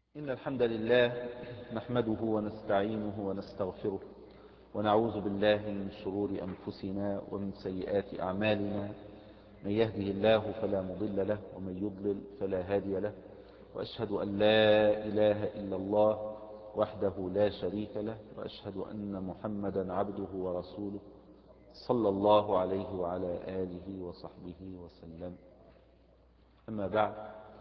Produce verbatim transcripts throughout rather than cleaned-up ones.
إن الحمد لله نحمده ونستعينه ونستغفره ونعوذ بالله من شرور أنفسنا ومن سيئات أعمالنا. من يهده الله فلا مضل له ومن يضلل فلا هادي له، وأشهد أن لا إله إلا الله وحده لا شريك له، وأشهد أن محمدا عبده ورسوله صلى الله عليه وعلى آله وصحبه وسلم. أما بعد،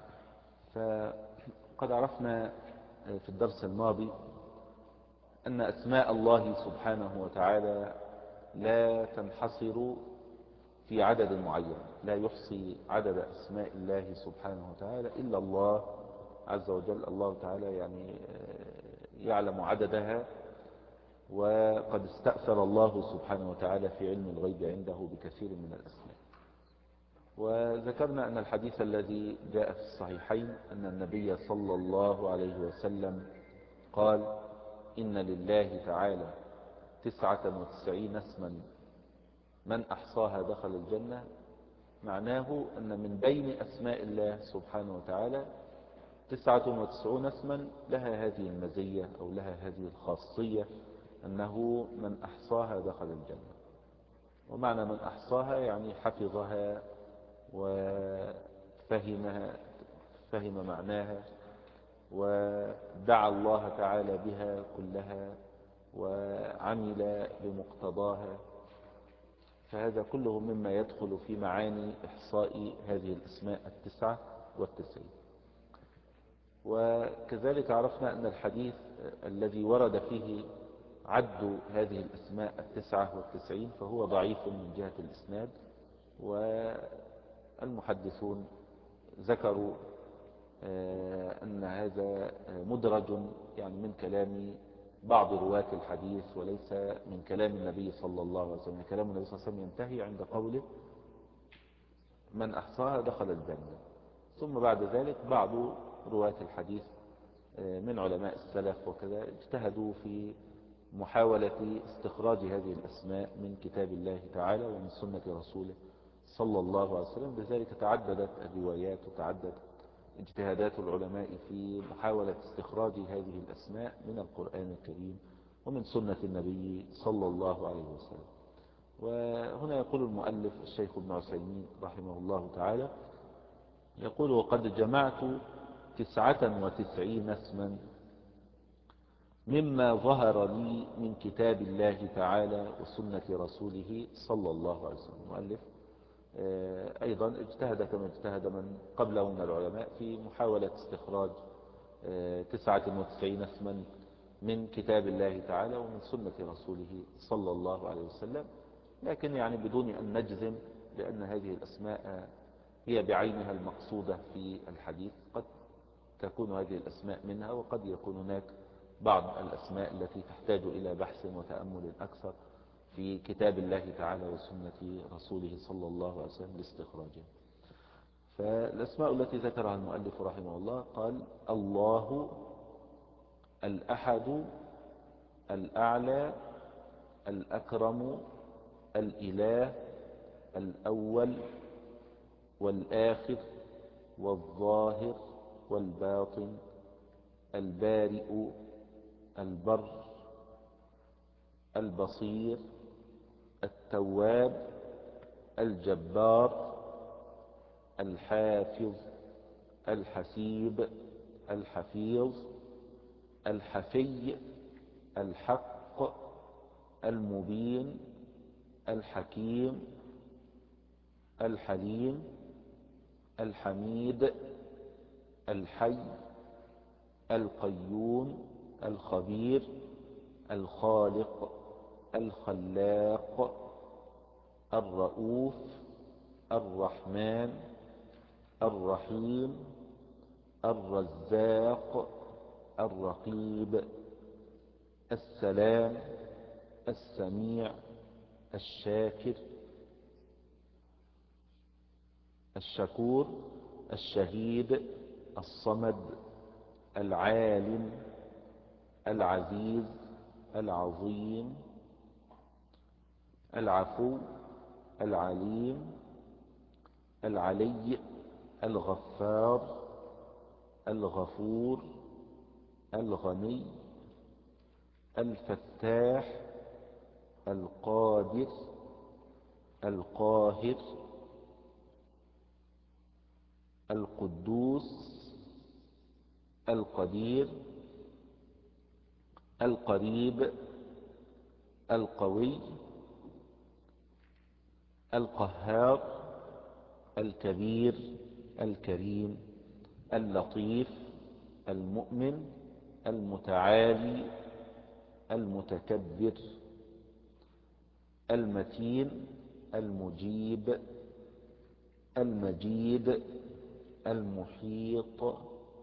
فقد عرفنا في الدرس الماضي أن أسماء الله سبحانه وتعالى لا تنحصر في عدد معين، لا يحصي عدد أسماء الله سبحانه وتعالى إلا الله عز وجل. الله تعالى يعني يعلم عددها، وقد استأثر الله سبحانه وتعالى في علم الغيب عنده بكثير من الأسماء. وذكرنا أن الحديث الذي جاء في الصحيحين أن النبي صلى الله عليه وسلم قال: إن لله تعالى تسعة وتسعين اسما من أحصاها دخل الجنة. معناه أن من بين أسماء الله سبحانه وتعالى تسعة وتسعون اسما لها هذه المزية أو لها هذه الخاصية، أنه من أحصاها دخل الجنة. ومعنى من أحصاها يعني حفظها وفهمها، فهم معناها، ودعا الله تعالى بها كلها وعمل بمقتضاها. فهذا كله مما يدخل في معاني إحصاء هذه الأسماء التسعة والتسعين. وكذلك عرفنا أن الحديث الذي ورد فيه عد هذه الأسماء التسعة والتسعين فهو ضعيف من جهة الإسناد، والمحدثون ذكروا أن هذا مدرج يعني من كلام بعض رواة الحديث وليس من كلام النبي صلى الله عليه وسلم. كلام النبي صلى الله عليه وسلم ينتهي عند قوله من أحصاها دخل الجنة. ثم بعد ذلك بعض رواة الحديث من علماء السلف وكذا اجتهدوا في محاولة استخراج هذه الأسماء من كتاب الله تعالى ومن سنة رسوله صلى الله عليه وسلم. لذلك تعددت الروايات وتعددت اجتهادات العلماء في محاولة استخراج هذه الأسماء من القرآن الكريم ومن سنة النبي صلى الله عليه وسلم. وهنا يقول المؤلف الشيخ ابن عثيمين رحمه الله تعالى، يقول: وقد جمعت تسعة وتسعين اسما مما ظهر لي من كتاب الله تعالى وسنة رسوله صلى الله عليه وسلم. المؤلف أيضا اجتهد كما اجتهد من قبله من العلماء في محاولة استخراج تسعة وتسعين اسما من كتاب الله تعالى ومن سنة رسوله صلى الله عليه وسلم، لكن يعني بدون أن نجزم، لأن هذه الأسماء هي بعينها المقصودة في الحديث. قد تكون هذه الأسماء منها، وقد يكون هناك بعض الأسماء التي تحتاج إلى بحث وتأمل أكثر في كتاب الله تعالى وسنة رسوله صلى الله عليه وسلم لاستخراجها. فالأسماء التي ذكرها المؤلف رحمه الله قال: الله الأحد الأعلى الأكرم الإله الأول والآخر والظاهر والباطن البارئ البر البصير التواب الجبار الحافظ الحسيب الحفيظ الحفي الحق المبين الحكيم الحليم الحميد الحي القيوم الخبير الخالق الخلاق الرؤوف الرحمن الرحيم الرزاق الرقيب السلام السميع الشاكر الشكور الشهيد الصمد العالم العزيز العظيم العفو العليم العلي الغفار الغفور الغني، الفتاح، القادر، القاهر، القدوس، القدير، القريب، القوي، القهار، الكبير، الكريم، اللطيف، المؤمن، المتعالي، المتكبر، المتين، المجيب، المجيد، المحيط،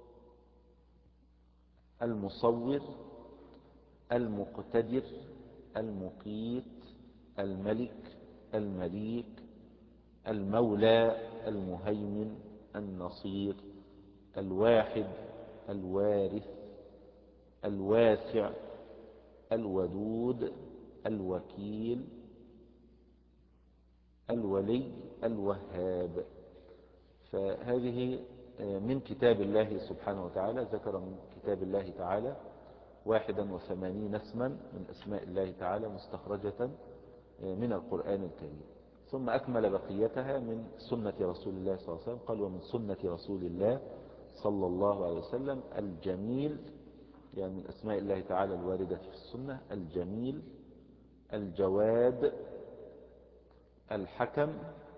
المصور، المقتدر، المقيت، الملك، المليك، المولى، المهيمن، النصير، الواحد، الوارث، الواسع، الودود، الوكيل، الولي، الوهاب. فهذه من كتاب الله سبحانه وتعالى. ذكر من كتاب الله تعالى واحدا وثمانين اسما من أسماء الله تعالى مستخرجة من القرآن الكريم، ثم أكمل بقيتها من سنة رسول الله صلى الله عليه وسلم. قال: ومن سنة رسول الله صلى الله عليه وسلم الجميل، يعني من أسماء الله تعالى الواردة في السنة: الجميل، الجواد، الحكم،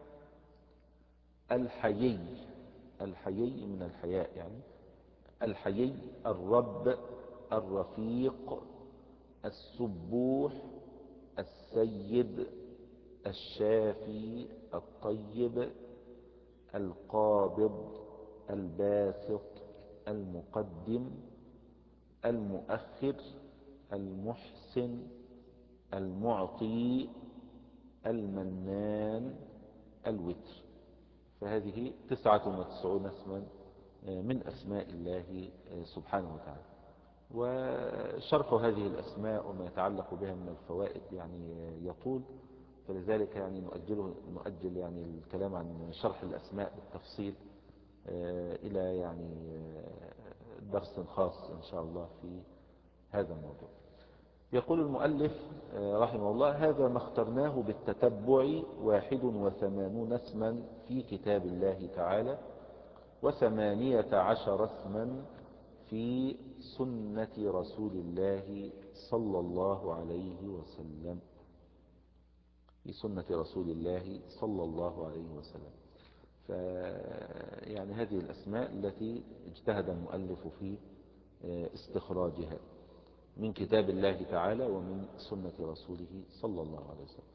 الحيي، الحيي من الحياء يعني، الحيي، الرب، الرفيق، السبوح، السيد، الشافي، الطيب، القابض، الباسط، المقدم، المؤخر، المحسن، المعطي، المنان، الوتر. فهذه تسعة وتسعون اسما من أسماء الله سبحانه وتعالى. وشرح هذه الأسماء وما يتعلق بها من الفوائد يعني يطول، فلذلك يعني نؤجله نؤجل يعني الكلام عن شرح الأسماء بالتفصيل إلى يعني درس خاص إن شاء الله في هذا الموضوع. يقول المؤلف رحمه الله: هذا ما اخترناه بالتتبع واحد وثمانون اسما في كتاب الله تعالى، وثمانية عشر اسما في سنة رسول الله صلى الله عليه وسلم، في سنة رسول الله صلى الله عليه وسلم. فيعني هذه الأسماء التي اجتهد المؤلف في استخراجها من كتاب الله تعالى ومن سنة رسوله صلى الله عليه وسلم.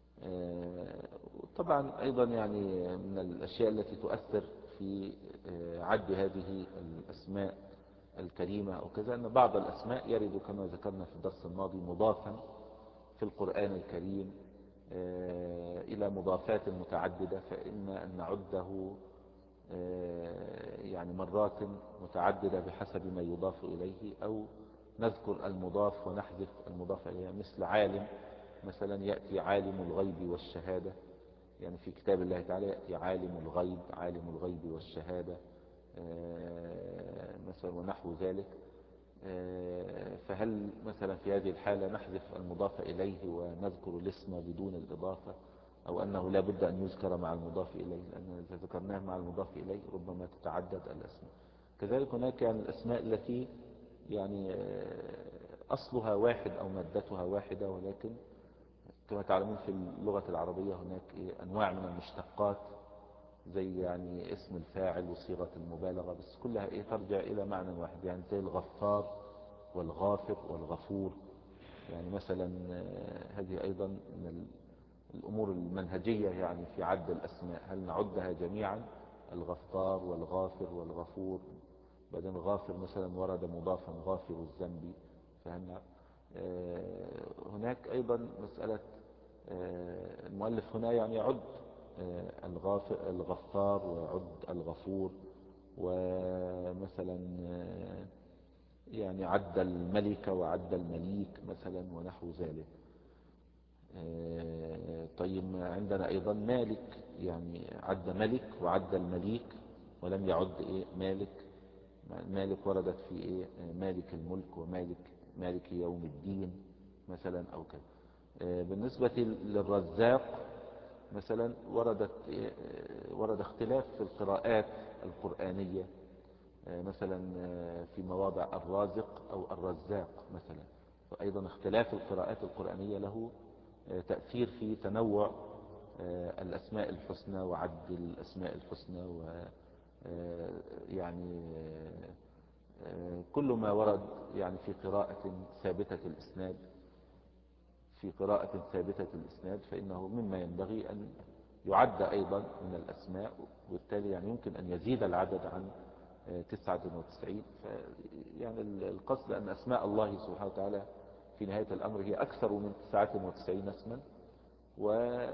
طبعا أيضا يعني من الأشياء التي تؤثر في عد هذه الأسماء الكريمة أو كذا، أن بعض الأسماء يرد كما ذكرنا في الدرس الماضي مضافا في القرآن الكريم إلى مضافات متعددة، فإما أن نعده يعني مرات متعددة بحسب ما يضاف إليه، أو نذكر المضاف ونحذف المضاف إليه. مثل عالم مثلا يأتي عالم الغيب والشهادة، يعني في كتاب الله تعالى يأتي عالم الغيب، عالم الغيب والشهادة مثلا ونحو ذلك. فهل مثلا في هذه الحالة نحذف المضاف إليه ونذكر الاسم بدون الإضافة، أو أنه لا بد أن يذكر مع المضاف إليه، لأن إذا ذكرناه مع المضاف إليه ربما تتعدد الأسماء. كذلك هناك يعني الأسماء التي يعني أصلها واحد أو مادتها واحدة، ولكن كما تعلمون في اللغة العربية هناك أنواع من المشتقات، زي يعني اسم الفاعل وصيغة المبالغة، بس كلها إيه ترجع إلى معنى واحد، يعني زي الغفار والغافر والغفور. يعني مثلا هذه أيضا من الأمور المنهجية يعني في عد الأسماء، هل نعدها جميعا الغفار والغافر والغفور؟ بعدين غافر مثلا ورد مضافا غافر الذنب، فهمنا. هناك أيضا مسألة المؤلف هنا يعني يعد الغافر الغفار ويعد الغفور، ومثلا يعني عد الملك وعد المليك مثلا ونحو ذلك. طيب عندنا أيضا مالك، يعني عد ملك وعد المليك ولم يعد إيه مالك مالك وردت في إيه؟ مالك الملك ومالك مالك يوم الدين مثلا أو كذا. بالنسبة للرزاق مثلا وردت ورد اختلاف في القراءات القرآنية، مثلا في مواضع الرازق أو الرزاق مثلا. وأيضا اختلاف القراءات القرآنية له تأثير في تنوع الأسماء الحسنى وعد الأسماء الحسنى، و يعني كل ما ورد يعني في قراءة ثابتة الإسناد في قراءة ثابتة الإسناد فإنه مما ينبغي أن يعد أيضا من الأسماء، وبالتالي يعني يمكن أن يزيد العدد عن تسعة وتسعين. يعني القصد أن أسماء الله سبحانه وتعالى في نهاية الأمر هي أكثر من تسعة وتسعين اسما. و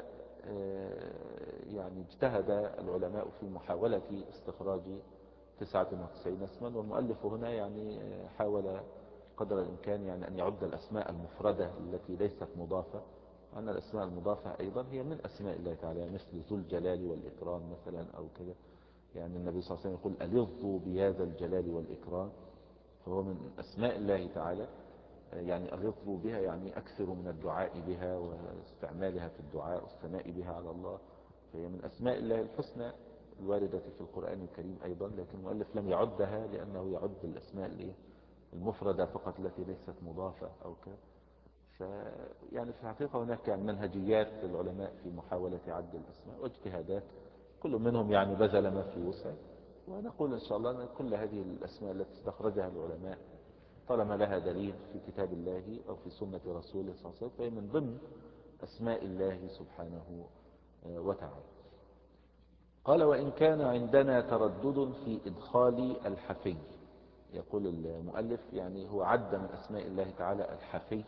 يعني اجتهد العلماء في محاولة استخراج تسعة وتسعين اسما، والمؤلف هنا يعني حاول قدر الإمكان يعني أن يعد الأسماء المفردة التي ليست مضافة، وأن الأسماء المضافة أيضا هي من أسماء الله تعالى، مثل ذو الجلال والإكرام مثلا أو كذا. يعني النبي صلى الله عليه وسلم يقول ألظوا بهذا الجلال والإكرام، فهو من أسماء الله تعالى. يعني ألظوا بها يعني أكثر من الدعاء بها واستعمالها في الدعاء والثناء بها على الله، فهي من أسماء الله الحسنى الواردة في القرآن الكريم أيضا. لكن المؤلف لم يعدها لأنه يعد الأسماء المفردة فقط التي ليست مضافة أو كذا. يعني في الحقيقة هناك منهجيات للعلماء في محاولة عد الأسماء واجتهادات، كل منهم يعني بذل ما في وسعه. ونقول إن شاء الله أن كل هذه الأسماء التي استخرجها العلماء طالما لها دليل في كتاب الله أو في سنة رسوله صلى الله عليه وسلم فهي من ضمن أسماء الله سبحانه وتعالى. قال وإن كان عندنا تردد في إدخال الحفي. يقول المؤلف يعني هو عد من أسماء الله تعالى الحفي،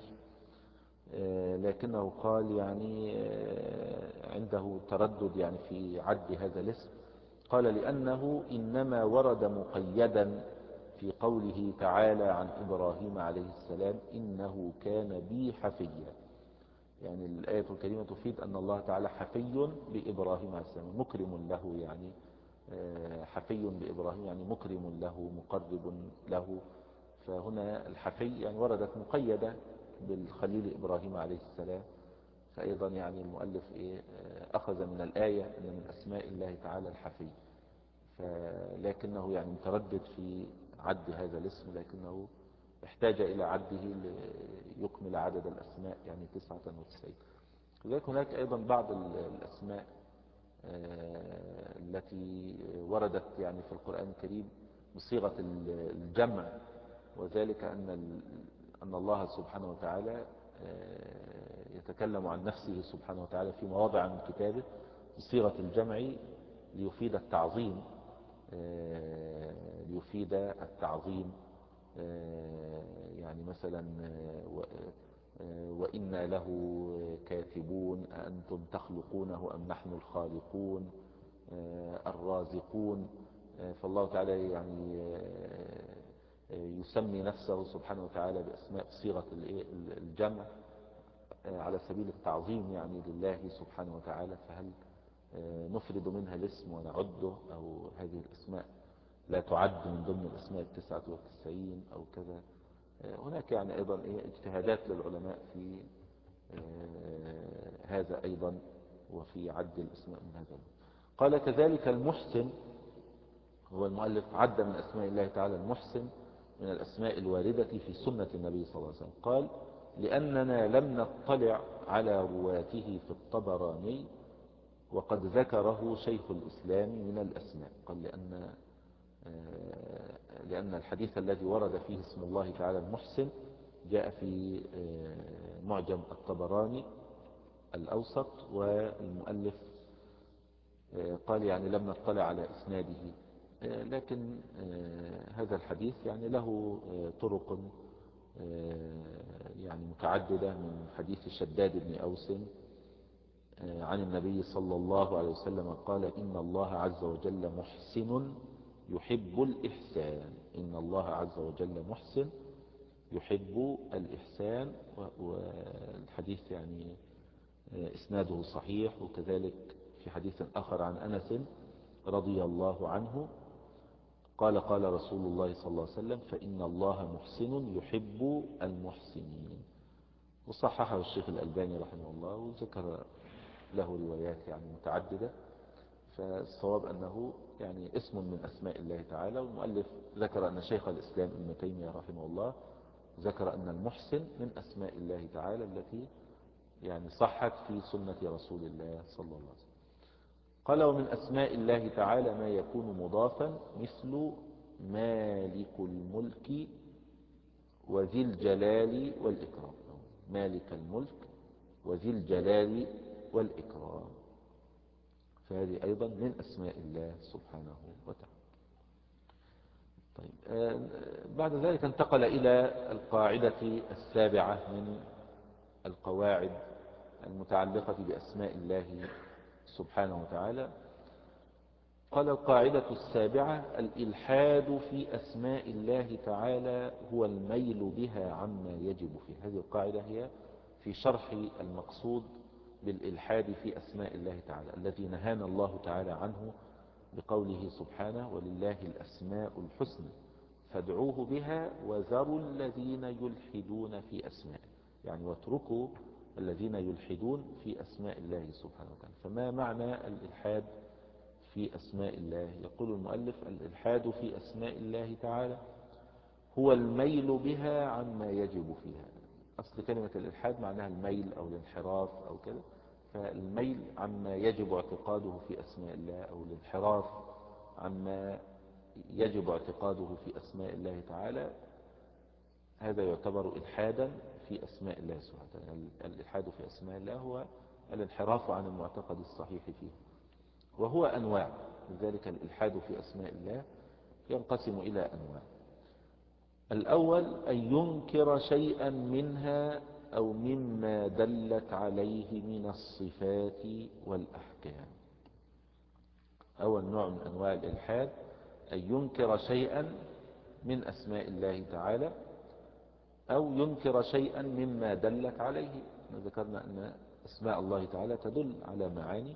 لكنه قال يعني عنده تردد يعني في عد هذا الاسم. قال لأنه إنما ورد مقيدا في قوله تعالى عن إبراهيم عليه السلام إنه كان بي حفيا. يعني الآية الكريمة تفيد أن الله تعالى حفي بإبراهيم عليه السلام، مكرم له، يعني حفي بإبراهيم يعني مكرم له مقرب له. فهنا الحفي يعني وردت مقيدة بالخليل إبراهيم عليه السلام. فأيضا يعني المؤلف إيه أخذ من الآية أن من أسماء الله تعالى الحفي، لكنه يعني متردد في عد هذا الاسم، لكنه احتاج إلى عده ليكمل عدد الأسماء يعني تسعة وتسعين. لذلك هناك أيضا بعض الأسماء التي وردت يعني في القرآن الكريم بصيغة الجمع، وذلك أن أن الله سبحانه وتعالى يتكلم عن نفسه سبحانه وتعالى في مواضع من كتابه بصيغة الجمع ليفيد التعظيم ليفيد التعظيم يعني مثلا وإنا له كاتبون أأنتم تخلقونه أم نحن الخالقون الرازقون. فالله تعالى يعني يسمي نفسه سبحانه وتعالى بأسماء صيغة الجمع على سبيل التعظيم يعني لله سبحانه وتعالى. فهل نفرد منها الاسم ونعده، أو هذه الأسماء لا تعد من ضمن الأسماء التسعة والتسعين أو كذا؟ هناك يعني أيضا اجتهادات للعلماء في هذا أيضا وفي عد الأسماء من هذا. قال كذلك المحسن، هو المؤلف عد من أسماء الله تعالى المحسن من الأسماء الواردة في سنة النبي صلى الله عليه وسلم. قال لأننا لم نطلع على رواته في الطبراني وقد ذكره شيخ الإسلام من الأسماء. قال لأن لأن الحديث الذي ورد فيه اسم الله تعالى المحسن جاء في معجم الطبراني الأوسط، والمؤلف قال يعني لم نطلع على إسناده، لكن هذا الحديث يعني له طرق يعني متعددة من حديث شداد بن أوس عن النبي صلى الله عليه وسلم قال إن الله عز وجل محسن يحب الإحسان. إن الله عز وجل محسن يحب الإحسان. والحديث يعني إسناده صحيح. وكذلك في حديث آخر عن أنس رضي الله عنه قال قال رسول الله صلى الله عليه وسلم فإن الله محسن يحب المحسنين. وصححه الشيخ الألباني رحمه الله وذكر له روايات يعني متعددة. فالصواب أنه يعني اسم من أسماء الله تعالى. والمؤلف ذكر أن شيخ الإسلام ابن تيمية رحمه الله ذكر أن المحسن من أسماء الله تعالى التي يعني صحت في سنة رسول الله صلى الله عليه وسلم. قال ومن أسماء الله تعالى ما يكون مضافا مثل مالك الملك وذي الجلال والإكرام. مالك الملك وذي الجلال والإكرام، فهذه أيضا من أسماء الله سبحانه وتعالى. طيب آه بعد ذلك انتقل إلى القاعدة السابعة من القواعد المتعلقة بأسماء الله سبحانه وتعالى. قال القاعدة السابعة الإلحاد في أسماء الله تعالى هو الميل بها عما يجب فيه. هذه القاعدة هي في شرح المقصود بالإلحاد في أسماء الله تعالى الذي نهانا الله تعالى عنه بقوله سبحانه ولله الأسماء الحسنى فادعوه بها وذروا الذين يلحدون في أسمائه، يعني واتركوا الذين يلحدون في أسماء الله سبحانه وتعالى. فما معنى الإلحاد في أسماء الله؟ يقول المؤلف الإلحاد في أسماء الله تعالى هو الميل بها عما يجب فيها. أصل كلمة الإلحاد معناها الميل أو الانحراف أو كده، فالميل عما يجب اعتقاده في أسماء الله أو الانحراف عما يجب اعتقاده في أسماء الله تعالى، هذا يعتبر إلحادا في أسماء الله سبحانه وتعالى. الإلحاد في أسماء الله هو الانحراف عن المعتقد الصحيح فيه، وهو أنواع. لذلك الإلحاد في أسماء الله ينقسم إلى أنواع. الأول أن ينكر شيئا منها أو مما دلت عليه من الصفات والأحكام. أول نوع من أنواع الإلحاد أن ينكر شيئا من أسماء الله تعالى أو ينكر شيئا مما دلت عليه. ذكرنا أن أسماء الله تعالى تدل على معاني،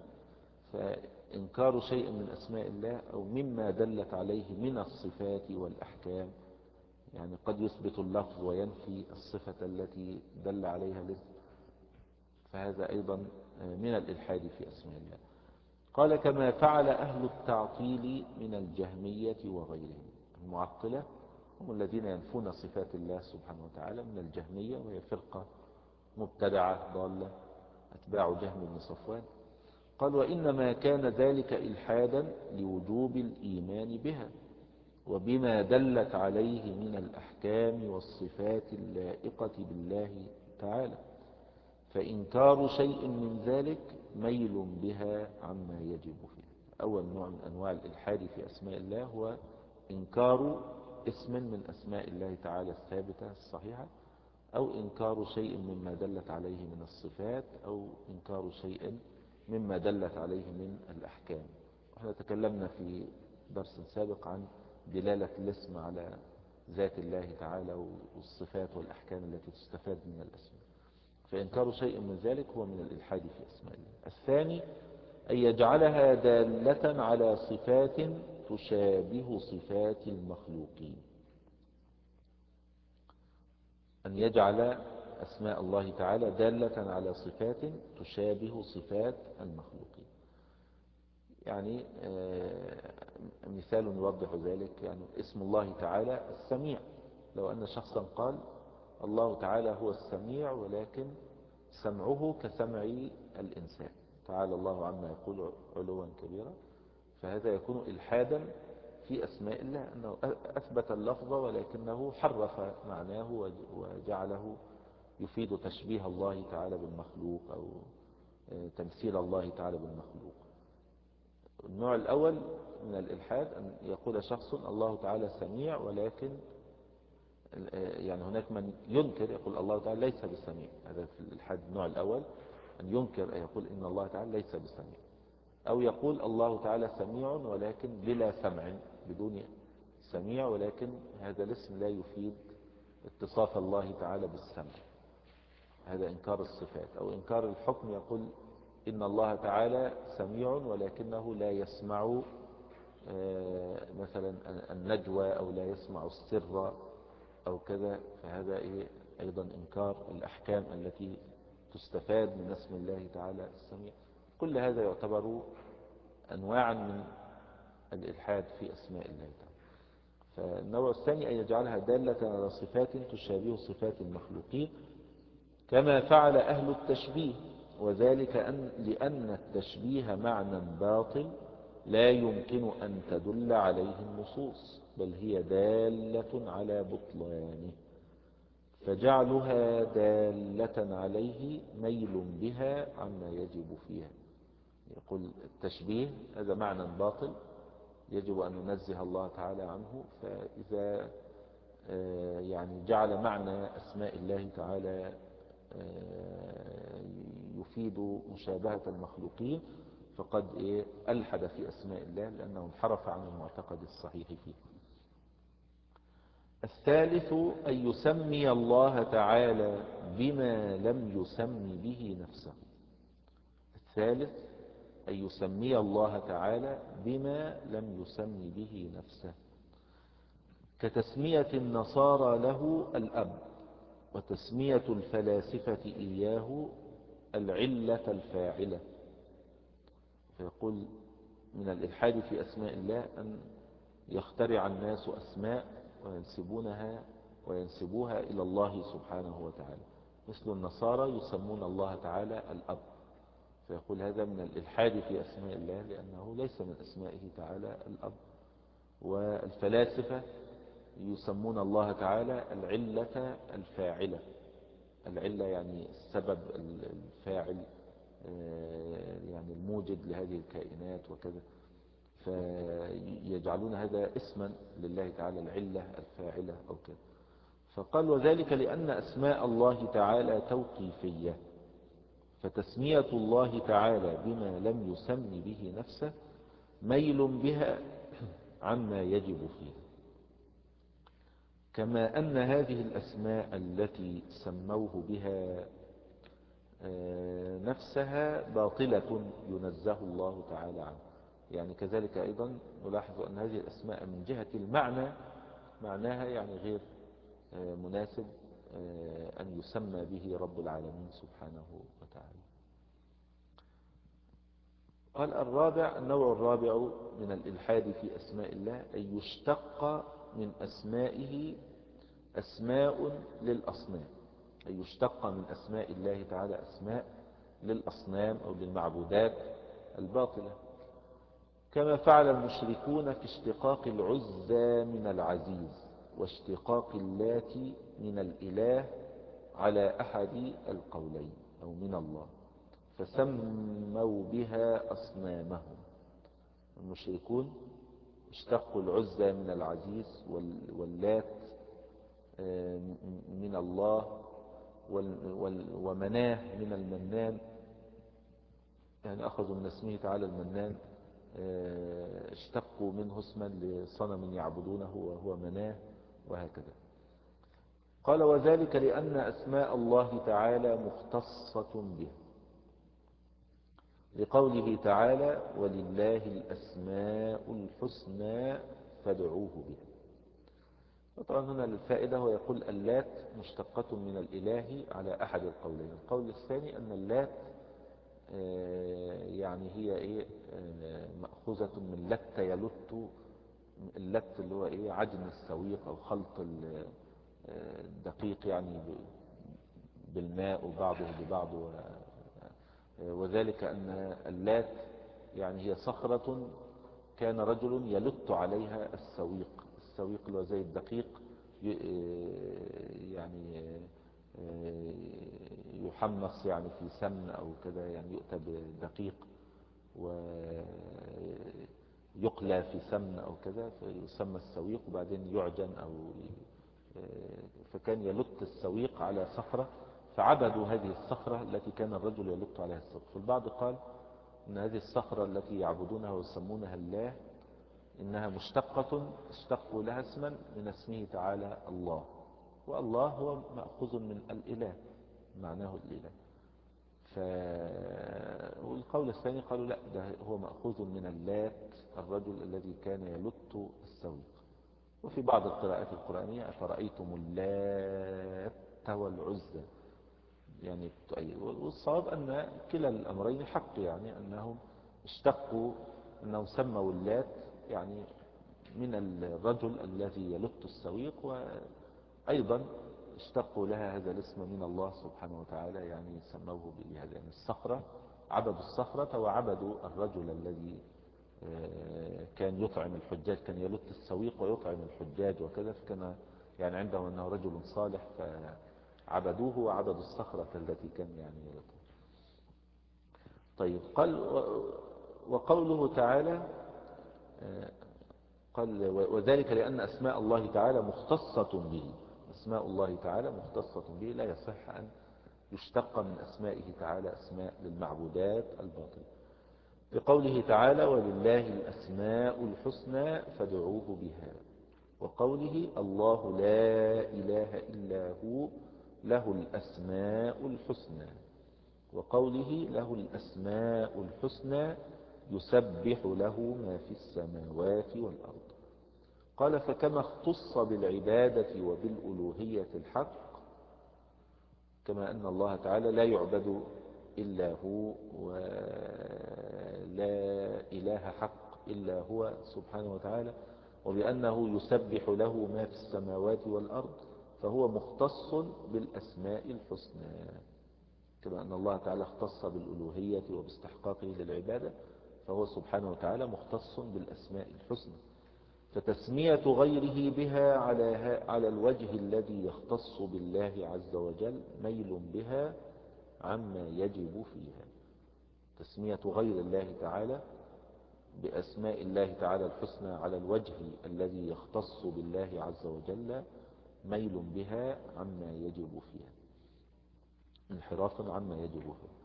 فإنكار شيء من أسماء الله أو مما دلت عليه من الصفات والأحكام، يعني قد يثبت اللفظ وينفي الصفة التي دل عليها الاسم، فهذا أيضا من الإلحاد في أسماء الله. قال كما فعل أهل التعطيل من الجهمية وغيرهم. المعطلة هم الذين ينفون صفات الله سبحانه وتعالى من الجهمية، وهي فرقة مبتدعة ضالة أتباع جهم بن صفوان. قال وإنما كان ذلك إلحادا لوجوب الإيمان بها وبما دلت عليه من الأحكام والصفات اللائقة بالله تعالى، فإنكار شيء من ذلك ميل بها عما يجب فيه. أول نوع من أنواع الإلحاد في أسماء الله هو إنكار اسم من أسماء الله تعالى الثابتة الصحيحة، أو إنكار شيء مما دلت عليه من الصفات، أو إنكار شيء مما دلت عليه من الأحكام. وإحنا تكلمنا في درس سابق عن دلالة الاسم على ذات الله تعالى والصفات والأحكام التي تستفاد من الأسماء. فإنكار شيء من ذلك هو من الإلحاد في أسماء الله. الثاني أن يجعلها دالة على صفات تشابه صفات المخلوقين. أن يجعل أسماء الله تعالى دالة على صفات تشابه صفات المخلوقين. يعني مثال يوضح ذلك، يعني اسم الله تعالى السميع. لو أن شخصا قال الله تعالى هو السميع ولكن سمعه كسمع الإنسان، تعالى الله عما يقول علوا كبيرا، فهذا يكون إلحادا في أسماء الله، أنه أثبت اللفظ ولكنه حرف معناه وجعله يفيد تشبيه الله تعالى بالمخلوق أو تمثيل الله تعالى بالمخلوق. النوع الأول من الإلحاد أن يقول شخص الله تعالى سميع، ولكن يعني هناك من ينكر يقول الله تعالى ليس بسميع. هذا في الإلحاد النوع الأول، أن ينكر يقول إن الله تعالى ليس بسميع، أو يقول الله تعالى سميع ولكن بلا سمع، بدون سميع، ولكن هذا الاسم لا يفيد اتصاف الله تعالى بالسمع، هذا إنكار الصفات. أو إنكار الحكم، يقول إن الله تعالى سميع ولكنه لا يسمع مثلا النجوى أو لا يسمع السر أو كذا، فهذا إيه أيضا إنكار الأحكام التي تستفاد من اسم الله تعالى السميع. كل هذا يعتبر أنواعا من الإلحاد في أسماء الله تعالى. فالنوع الثاني أن يجعلها دالة على صفات تشابه صفات المخلوقين كما فعل أهل التشبيه، وذلك أن لأن التشبيه معنى باطل لا يمكن أن تدل عليه النصوص، بل هي دالة على بطلانه، فجعلها دالة عليه ميل بها عما يجب فيها. يقول التشبيه هذا معنى باطل يجب أن ننزه الله تعالى عنه، فإذا يعني جعل معنى أسماء الله تعالى يفيد مشابهة المخلوقين فقد ألحد في أسماء الله، لأنه انحرف عن المعتقد الصحيح فيه. الثالث أن يسمي الله تعالى بما لم يسم به نفسه. الثالث أن يسمي الله تعالى بما لم يسم به نفسه، كتسمية النصارى له الأب، وتسمية الفلاسفة إياه العلة الفاعلة. فيقول من الإلحاد في أسماء الله أن يخترع الناس أسماء وينسبونها وينسبوها إلى الله سبحانه وتعالى، مثل النصارى يسمون الله تعالى الأب، فيقول هذا من الإلحاد في أسماء الله لأنه ليس من أسمائه تعالى الأب. والفلاسفة يسمون الله تعالى العلة الفاعلة، العلة يعني السبب الفاعل، يعني الموجد لهذه الكائنات وكذا، فيجعلون هذا اسما لله تعالى العلة الفاعلة أو كذا. فقال وذلك لأن أسماء الله تعالى توقيفية، فتسمية الله تعالى بما لم يسم به نفسه ميل بها عما يجب فيه، كما أن هذه الأسماء التي سموه بها نفسها باطلة ينزه الله تعالى عنه. يعني كذلك أيضا نلاحظ أن هذه الأسماء من جهة المعنى معناها يعني غير مناسب أن يسمى به رب العالمين سبحانه وتعالى. قال الرابع، النوع الرابع من الإلحاد في أسماء الله أن يشتق من أسمائه أسماء للأصنام، أن يشتق من أسماء الله تعالى أسماء للأصنام أو للمعبودات الباطلة، كما فعل المشركون في اشتقاق العزى من العزيز واشتقاق اللات من الإله على أحد القولين أو من الله، فسموا بها أصنامهم. المشركون اشتقوا العزى من العزيز واللات من الله ومناه من المنان، يعني أخذوا من اسمه تعالى المنان اشتقوا منه اسما لصنم يعبدونه وهو مناه وهكذا. قال وذلك لأن أسماء الله تعالى مختصة به، لقوله تعالى ولله الأسماء الحسنى فادعوه بها. وطبعا هنا للفائدة هو يقول اللات مشتقة من الإله على أحد القولين. القول الثاني أن اللات يعني هي إيه مأخوذة من لت يلت، اللت اللي هو إيه عجن السويق أو خلط الدقيق يعني بالماء وبعضه ببعض، وذلك أن اللات يعني هي صخرة كان رجل يلت عليها السويق، السويق اللي هو زي الدقيق يعني يحمص يعني في سمن أو كذا، يعني يؤتى بدقيق ويقلى في سمن أو كذا فيسمى السويق، وبعدين يعجن أو فكان يلت السويق على صخرة، فعبدوا هذه الصخرة التي كان الرجل يلت عليها السويق. فالبعض قال إن هذه الصخرة التي يعبدونها ويسمونها الله إنها مشتقة، اشتقوا لها اسما من اسمه تعالى الله، والله هو مأخوذ من الإله، معناه الإله، ف... والقول الثاني قالوا لا، ده هو مأخوذ من اللات، الرجل الذي كان يلت السويق. وفي بعض القراءات القرآنية أفرأيتم اللات والعزى، يعني والصواب أن كلا الأمرين حق، يعني أنهم اشتقوا، أنهم سموا اللات يعني من الرجل الذي يلت السويق، وأيضا اشتقوا لها هذا الاسم من الله سبحانه وتعالى، يعني سموه بهذا، يعني الصخرة، عبدوا الصخرة وعبدوا الرجل الذي كان يطعم الحجاج، كان يلت السويق ويطعم الحجاج وكذا، فكان يعني عندهم أنه رجل صالح فعبدوه وعبدوا الصخرة التي كان يعني يلتها. طيب، قال وقوله تعالى قال وذلك لأن أسماء الله تعالى مختصة به، أسماء الله تعالى مختصة به، لا يصح أن يشتق من أسمائه تعالى أسماء للمعبودات الباطلة. بقوله تعالى ولله الأسماء الحسنى فادعوه بها، وقوله الله لا إله إلا هو له الأسماء الحسنى، وقوله له الأسماء الحسنى يسبح له ما في السماوات والأرض. قال فكما اختص بالعبادة وبالألوهية الحق، كما أن الله تعالى لا يعبد إلا هو ولا إله حق إلا هو سبحانه وتعالى، وبأنه يسبح له ما في السماوات والأرض، فهو مختص بالأسماء الحسنى. كما أن الله تعالى اختص بالألوهية وباستحقاقه للعبادة، فهو سبحانه وتعالى مختص بالأسماء الحسنى. فتسمية غيره بها على على الوجه الذي يختص بالله عز وجل ميل بها عما يجب فيها. تسمية غير الله تعالى بأسماء الله تعالى الحسنى على الوجه الذي يختص بالله عز وجل ميل بها عما يجب فيها، انحراف عما يجب فيها.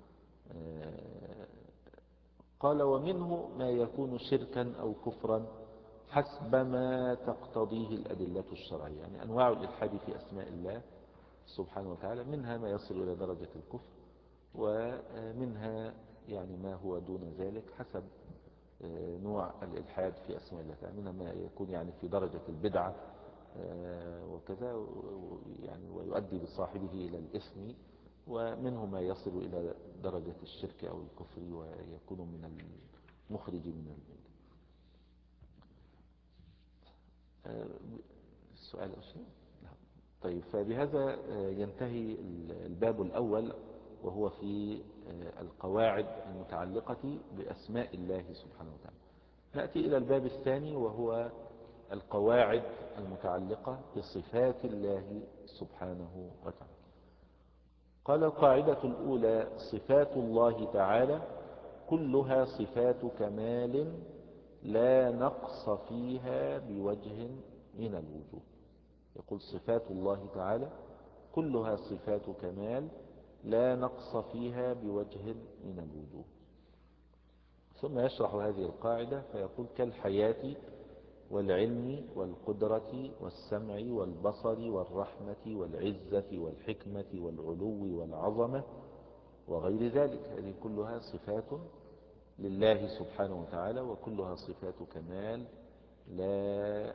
قال ومنه ما يكون شركا أو كفرا حسب ما تقتضيه الأدلة الشرعية. يعني أنواع الإلحاد في أسماء الله سبحانه وتعالى، منها ما يصل إلى درجة الكفر، ومنها يعني ما هو دون ذلك حسب نوع الإلحاد في أسماء الله تعالى. منها ما يكون يعني في درجة البدعة وكذا، يعني ويؤدي بصاحبه إلى الإثم، ومنه ما يصل إلى درجة الشرك أو الكفر ويكون من المخرج من الملة. السؤال أشياء. طيب، فبهذا ينتهي الباب الأول، وهو في القواعد المتعلقة بأسماء الله سبحانه وتعالى. نأتي إلى الباب الثاني، وهو القواعد المتعلقة بصفات الله سبحانه وتعالى. قال القاعدة الأولى صفات الله تعالى كلها صفات كمال لا نقص فيها بوجه من الوجوه. يقول صفات الله تعالى كلها صفات كمال لا نقص فيها بوجه من الوجوه. ثم يشرح هذه القاعدة فيقول كالحياة والعلم والقدرة والسمع والبصر والرحمة والعزة والحكمة والعلو والعظمة وغير ذلك. هذه كلها صفات لله سبحانه وتعالى، وكلها صفات كمال لا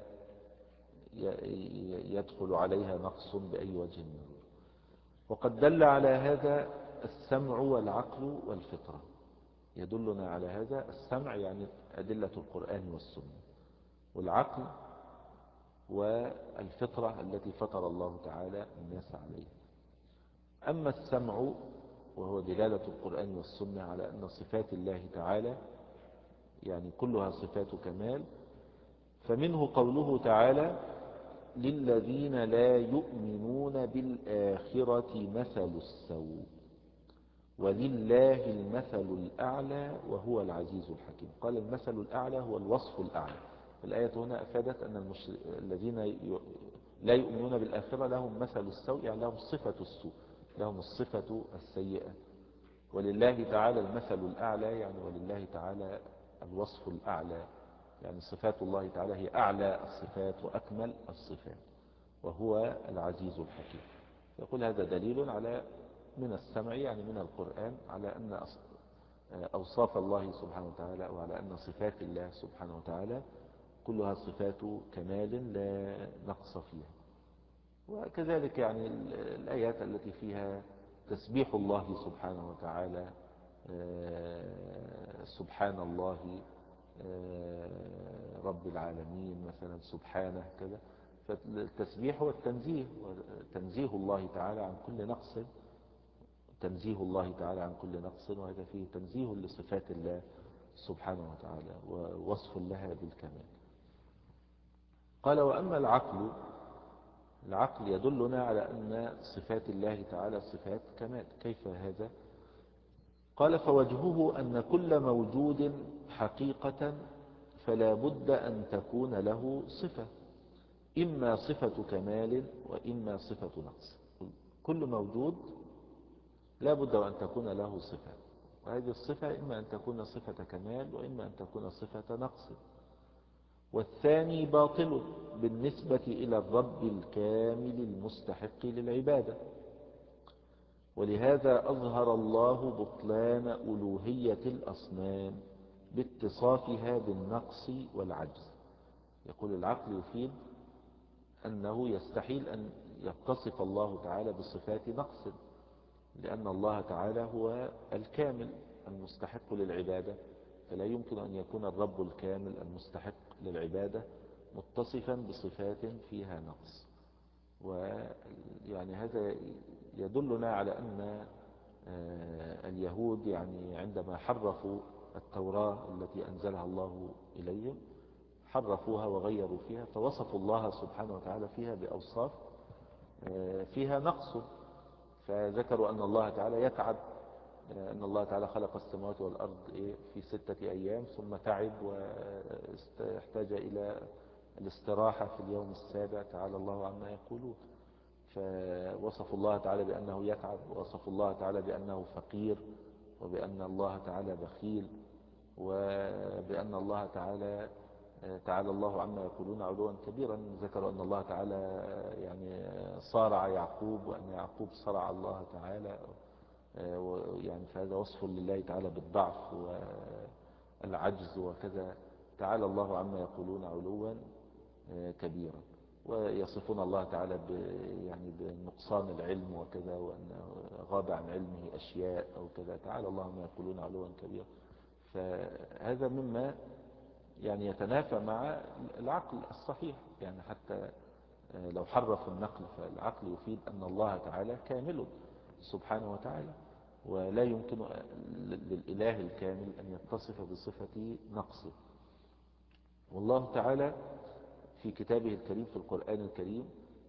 يدخل عليها نقص بأي وجه من الوجوه. وقد دل على هذا السمع والعقل والفطرة. يدلنا على هذا السمع يعني أدلة القرآن والسنة، والعقل والفطرة التي فطر الله تعالى الناس عليها. أما السمع وهو دلالة القرآن والسنة على أن صفات الله تعالى يعني كلها صفات كمال، فمنه قوله تعالى للذين لا يؤمنون بالآخرة مثل السوء ولله المثل الأعلى وهو العزيز الحكيم. قال المثل الأعلى هو الوصف الأعلى. الآية هنا أفادت أن المشر... الذين ي... لا يؤمنون بالآخرة لهم مثل السوء، يعني لهم صفة السوء، لهم الصفة السيئة. ولله تعالى المثل الأعلى يعني ولله تعالى الوصف الأعلى، يعني صفات الله تعالى هي أعلى الصفات وأكمل الصفات، وهو العزيز الحكيم. يقول هذا دليل على من السمع يعني من القرآن على أن أوصاف الله سبحانه وتعالى أو على أن صفات الله سبحانه وتعالى كلها صفات كمال لا نقص فيها. وكذلك يعني الآيات التي فيها تسبيح الله سبحانه وتعالى، سبحان الله رب العالمين مثلا، سبحانه كذا. فالتسبيح هو التنزيه، تنزيه الله تعالى عن كل نقص، تنزيه الله تعالى عن كل نقص، وهذا فيه تنزيه لصفات الله سبحانه وتعالى ووصف لها بالكمال. قال وأما العقل، العقل يدلنا على أن صفات الله تعالى صفات كمال. كيف هذا؟ قال فوجهه أن كل موجود حقيقة فلا بد أن تكون له صفة، إما صفة كمال وإما صفة نقص. كل موجود لا بد أن تكون له صفة، وهذه الصفة إما أن تكون صفة كمال وإما أن تكون صفة نقص. والثاني باطل بالنسبة إلى الرب الكامل المستحق للعبادة، ولهذا أظهر الله بطلان ألوهية الأصنام باتصافها بالنقص والعجز. يقول العقل يفيد أنه يستحيل أن يتصف الله تعالى بصفات نقص، لأن الله تعالى هو الكامل المستحق للعبادة، فلا يمكن أن يكون الرب الكامل المستحق للعبادة متصفا بصفات فيها نقص. ويعني هذا يدلنا على أن اليهود يعني عندما حرفوا التوراة التي أنزلها الله إليهم حرفوها وغيروا فيها، فوصفوا الله سبحانه وتعالى فيها بأوصاف فيها نقص. فذكروا أن الله تعالى يتعب، أن الله تعالى خلق السماوات والأرض في ستة أيام ثم تعب واحتاج إلى الاستراحة في اليوم السابع، تعالى الله عما يقولون. فوصفوا الله تعالى بأنه يتعب، ووصفوا الله تعالى بأنه فقير، وبأن الله تعالى بخيل، وبأن الله تعالى تعالى الله عما يقولون علوا كبيرا. ذكروا أن الله تعالى يعني صارع يعقوب، وأن يعقوب صرع الله تعالى، يعني فهذا وصف لله تعالى بالضعف والعجز وكذا. تعالى الله عما يقولون علوا كبيرا. ويصفون الله تعالى يعني بنقصان العلم وكذا، وأنه غاب عن علمه أشياء أو كذا. تعالى الله عما يقولون علوا كبيرا. فهذا مما يعني يتنافى مع العقل الصحيح، يعني حتى لو حرفوا النقل فالعقل يفيد أن الله تعالى كامل سبحانه وتعالى، ولا يمكن للإله الكامل أن يتصف بصفة نقصه. والله تعالى في كتابه الكريم في القرآن الكريم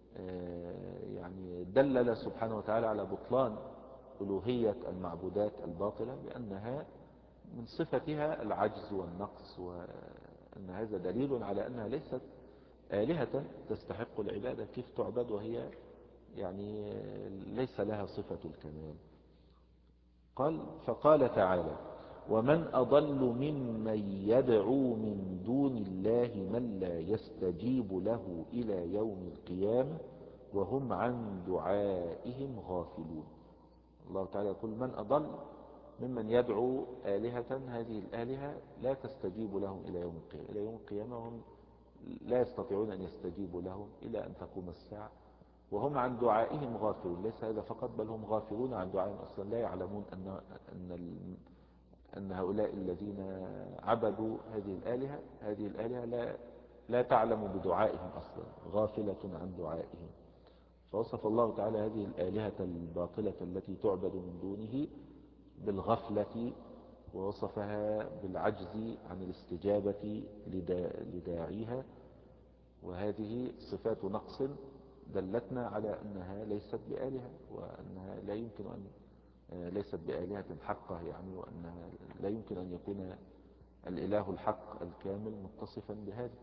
يعني دلل سبحانه وتعالى على بطلان ألوهية المعبودات الباطلة، لأنها من صفتها العجز والنقص، وأن هذا دليل على أنها ليست آلهة تستحق العبادة. كيف تعبد وهي يعني ليس لها صفة الكمال؟ قال فقال تعالى ومن أضل ممن يدعو من دون الله من لا يستجيب له إلى يوم القيامة وهم عن دعائهم غافلون. الله تعالى يقول من أضل ممن يدعو آلهة، هذه الآلهة لا تستجيب لهم إلى يوم القيامة، إلى يوم القيامة وهم لا يستطيعون أن يستجيبوا لهم إلى أن تقوم الساعة، وهم عن دعائهم غافلون. ليس هذا فقط، بل هم غافلون عن دعائهم أصلا، لا يعلمون أن, أن, أن هؤلاء الذين عبدوا هذه الآلهة هذه الآلهة لا, لا تعلم بدعائهم أصلا، غافلة عن دعائهم. فوصف الله تعالى هذه الآلهة الباطلة التي تعبد من دونه بالغفلة، ووصفها بالعجز عن الاستجابة لداعيها، وهذه صفات نقص دلتنا على أنها ليست بآلهة، وأنها لا يمكن أن ليست بآلهة حقة يعني، وأنها لا يمكن أن يكون الإله الحق الكامل متصفا بهذا.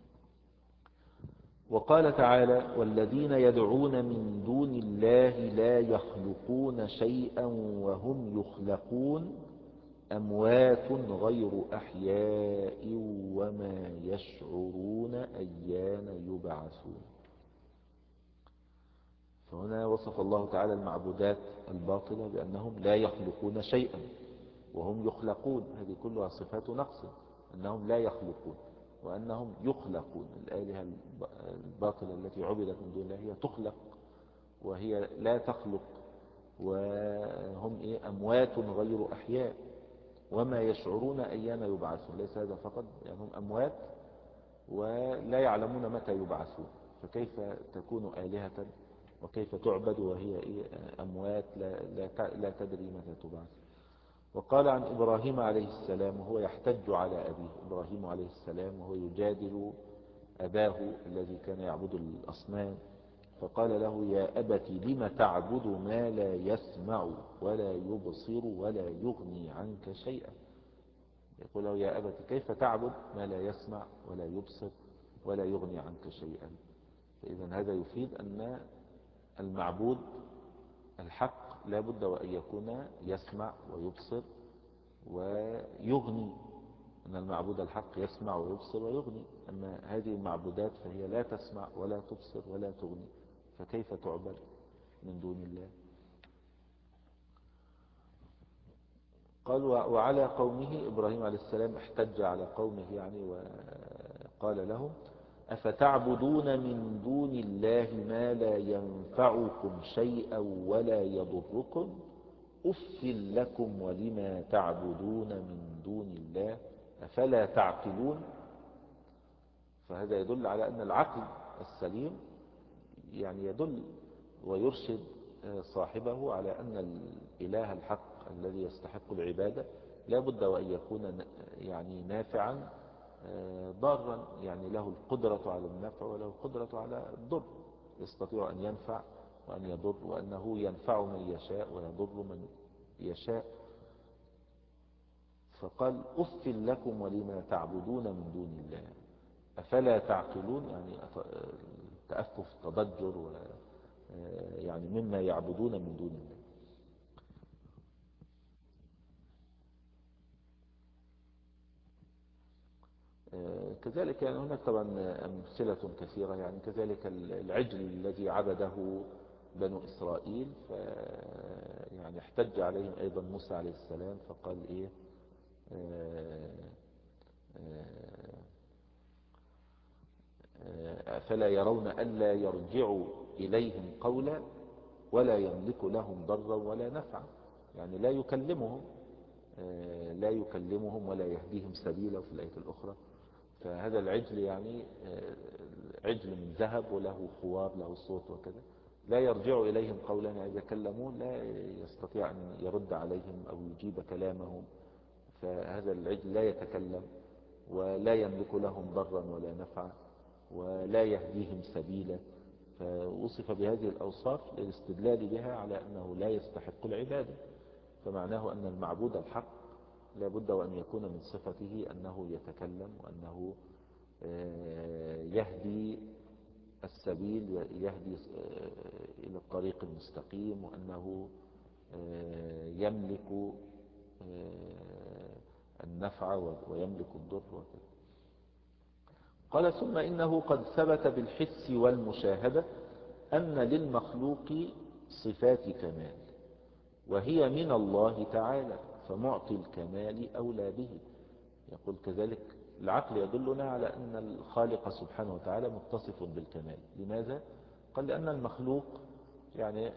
وقال تعالى والذين يدعون من دون الله لا يخلقون شيئا وهم يخلقون أموات غير أحياء وما يشعرون أيان يبعثون. فهنا وصف الله تعالى المعبودات الباطلة بأنهم لا يخلقون شيئا وهم يخلقون. هذه كلها صفات نقص، أنهم لا يخلقون وأنهم يخلقون. الآلهة الباطلة التي عبدت من دون الله هي تخلق وهي لا تخلق، وهم إيه أموات غير أحياء وما يشعرون أيام يبعثون. ليس هذا فقط، يعني هم أموات ولا يعلمون متى يبعثون، فكيف تكون آلهة وكيف تعبد وهي إيه أموات لا, لا, لا تدري متى تبعث. وقال عن إبراهيم عليه السلام وهو يحتج على أبيه، إبراهيم عليه السلام وهو يجادل أباه الذي كان يعبد الأصنام، فقال له يا أبت لم تعبد ما لا يسمع ولا يبصر ولا يغني عنك شيئا. يقول له يا أبت كيف تعبد ما لا يسمع ولا يبصر ولا يغني عنك شيئا. فإذا هذا يفيد أن المعبود الحق لا بد وأن يكون يسمع ويبصر ويغني، أن المعبود الحق يسمع ويبصر ويغني. أما هذه المعبودات فهي لا تسمع ولا تبصر ولا تغني، فكيف تعبد من دون الله؟ قال وعلى قومه، إبراهيم عليه السلام احتج على قومه يعني وقال لهم أفتعبدون من دون الله ما لا ينفعكم شيئا ولا يضركم أف لكم ولما تعبدون من دون الله أفلا تعقلون. فهذا يدل على أن العقل السليم يعني يدل ويرشد صاحبه على أن الإله الحق الذي يستحق العبادة لا بد وأن يكون يعني نافعا ضارا، يعني له القدرة على النفع وله القدرة على الضر، يستطيع أن ينفع وأن يضر، وأنه ينفع من يشاء ويضر من يشاء. فقال أف لكم ولما تعبدون من دون الله أفلا تعقلون، يعني تأفف تضجر و يعني مما يعبدون من دون الله. كذلك يعني هناك طبعا أمثلة كثيرة، يعني كذلك العجل الذي عبده بنو إسرائيل، ف يعني احتج عليهم أيضا موسى عليه السلام فقال إيه أفلا يرون ألا يرجعوا إليهم قولا ولا يملك لهم ضرا ولا نفعا، يعني لا يكلمهم لا يكلمهم ولا يهديهم سبيلا في الآية الأخرى. فهذا العجل يعني عجل من ذهب وله خوار له صوت وكذا، لا يرجع إليهم قولا، يعني إذا كلموه لا يستطيع أن يرد عليهم أو يجيب كلامهم. فهذا العجل لا يتكلم ولا يملك لهم ضرا ولا نفعا ولا يهديهم سبيلا. فوصف بهذه الأوصاف للاستدلال بها على أنه لا يستحق العبادة. فمعناه أن المعبود الحق لا بد وأن يكون من صفته أنه يتكلم وأنه يهدي السبيل، يهدي إلى الطريق المستقيم، وأنه يملك النفع ويملك الضر وكذا. قال ثم إنه قد ثبت بالحس والمشاهدة أن للمخلوق صفات كمال وهي من الله تعالى، فمعطي الكمال أولى به. يقول كذلك العقل يدلنا على أن الخالق سبحانه وتعالى متصف بالكمال. لماذا؟ قال لأن المخلوق يعني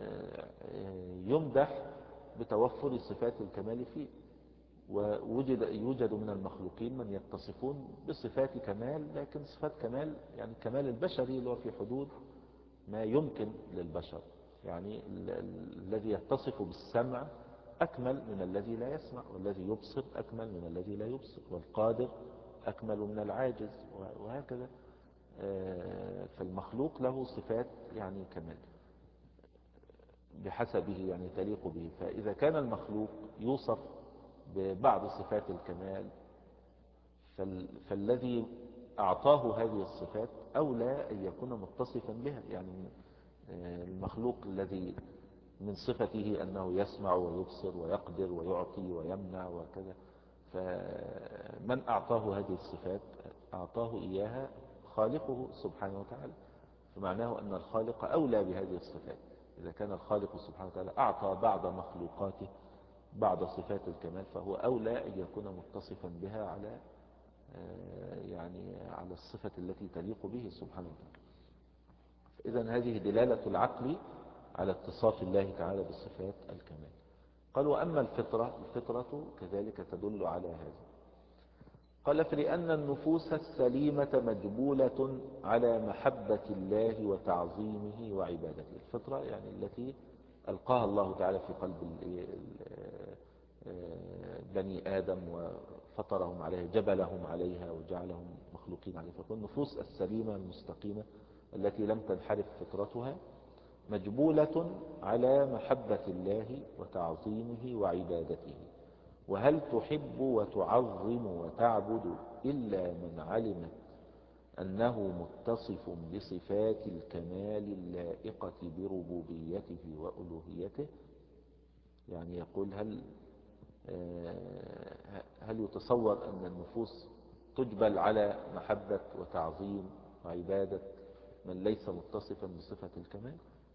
يمدح بتوفر صفات الكمال فيه، ووجد يوجد من المخلوقين من يتصفون بصفات كمال، لكن صفات كمال يعني كمال البشري اللي هو في حدود ما يمكن للبشر. يعني الذي يتصف بالسمع أكمل من الذي لا يسمع، والذي يبصر أكمل من الذي لا يبصر، والقادر أكمل من العاجز، وهكذا. فالمخلوق له صفات يعني كمال بحسبه يعني تليق به. فإذا كان المخلوق يوصف ببعض صفات الكمال فالذي أعطاه هذه الصفات أولى أن يكون متصفا بها. يعني المخلوق الذي من صفته أنه يسمع ويبصر ويقدر ويعطي ويمنع وكذا، فمن أعطاه هذه الصفات أعطاه إياها خالقه سبحانه وتعالى. فمعناه أن الخالق أولى بهذه الصفات. إذا كان الخالق سبحانه وتعالى أعطى بعض مخلوقاته بعض صفات الكمال، فهو أولى أن يكون متصفا بها على يعني على الصفة التي تليق به سبحانه وتعالى. إذن هذه دلالة العقل على اتصاف الله تعالى بصفات الكمال. قال وأما الفطرة، الفطرة كذلك تدل على هذا. قال فلأن النفوس السليمة مجبولة على محبة الله وتعظيمه وعبادته. الفطرة يعني التي ألقاها الله تعالى في قلب بني آدم وفطرهم عليها، جبلهم عليها وجعلهم مخلوقين عليها. فكل النفوس السليمة المستقيمة التي لم تنحرف فطرتها مجبولة على محبة الله وتعظيمه وعبادته. وهل تحب وتعظم وتعبد إلا من علمت أنه متصف بصفات الكمال اللائقة بربوبيته وألوهيته؟ يعني يقول هل هل يتصور أن النفوس تجبل على محبة وتعظيم وعبادة من ليس متصفا بصفة الكمال؟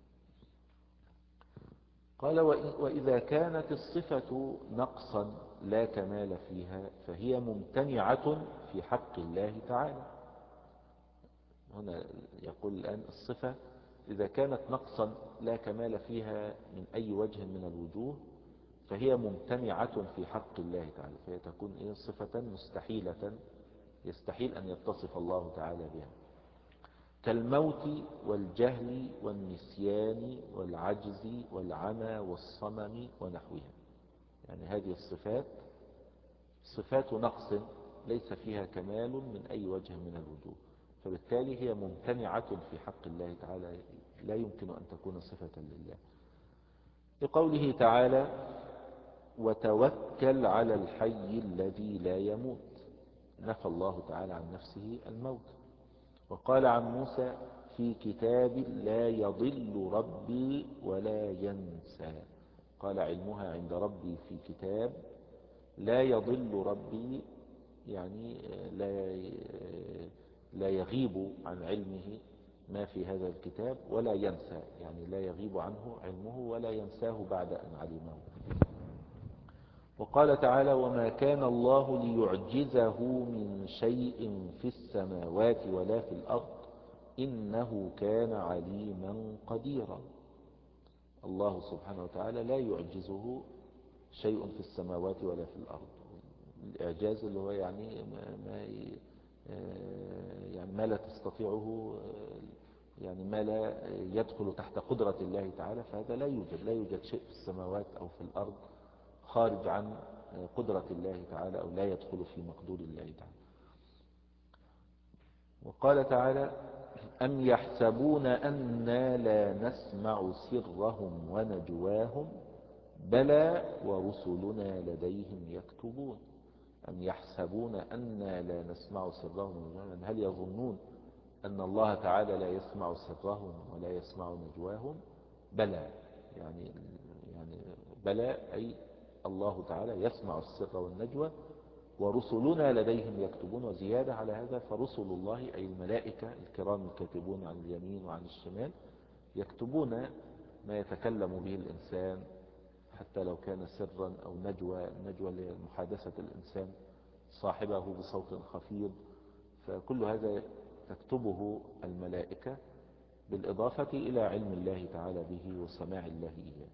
قال وإذا كانت الصفة نقصا لا كمال فيها فهي ممتنعة في حق الله تعالى. هنا يقول الآن الصفة إذا كانت نقصا لا كمال فيها من أي وجه من الوجوه فهي ممتنعة في حق الله تعالى، فهي تكون إيه صفة مستحيلة يستحيل أن يتصف الله تعالى بها، كالموت والجهل والنسيان والعجز والعمى والصمم ونحوها. يعني هذه الصفات صفات نقص ليس فيها كمال من أي وجه من الوجوه، فبالتالي هي ممتنعة في حق الله تعالى، لا يمكن أن تكون صفة لله. لقوله تعالى وتوكل على الحي الذي لا يموت، نفى الله تعالى عن نفسه الموت. وقال عن موسى في كتاب لا يضل ربي ولا ينسى، قال علمها عند ربي في كتاب لا يضل ربي، يعني لا لا يغيب عن علمه ما في هذا الكتاب، ولا ينسى يعني لا يغيب عنه علمه ولا ينساه بعد أن علمه. وقال تعالى وما كان الله ليعجزه من شيء في السماوات ولا في الأرض إنه كان عليما قديرا. الله سبحانه وتعالى لا يعجزه شيء في السماوات ولا في الأرض. الإعجاز اللي هو يعني ما, ما يعني ما لا تستطيعه، يعني ما لا يدخل تحت قدرة الله تعالى، فهذا لا يوجد لا يوجد شيء في السماوات أو في الأرض خارج عن قدرة الله تعالى أو لا يدخل في مقدور الله تعالى. وقال تعالى أم يحسبون أنا لا نسمع سرهم ونجواهم بلى ورسلنا لديهم يكتبون. أم يحسبون أنا لا نسمع سرهم ونجواهم، هل يظنون أن الله تعالى لا يسمع سرهم ولا يسمع نجواهم؟ بلى يعني يعني بلى أي الله تعالى يسمع السر والنجوى، ورسلنا لديهم يكتبون. وزيادة على هذا فرسل الله أي الملائكة الكرام الكاتبون عن اليمين وعن الشمال يكتبون ما يتكلم به الإنسان حتى لو كان سرا أو نجوى، النجوى لمحادثة الإنسان صاحبه بصوت خفيض، فكل هذا تكتبه الملائكة بالإضافة إلى علم الله تعالى به وسماع الله إياه.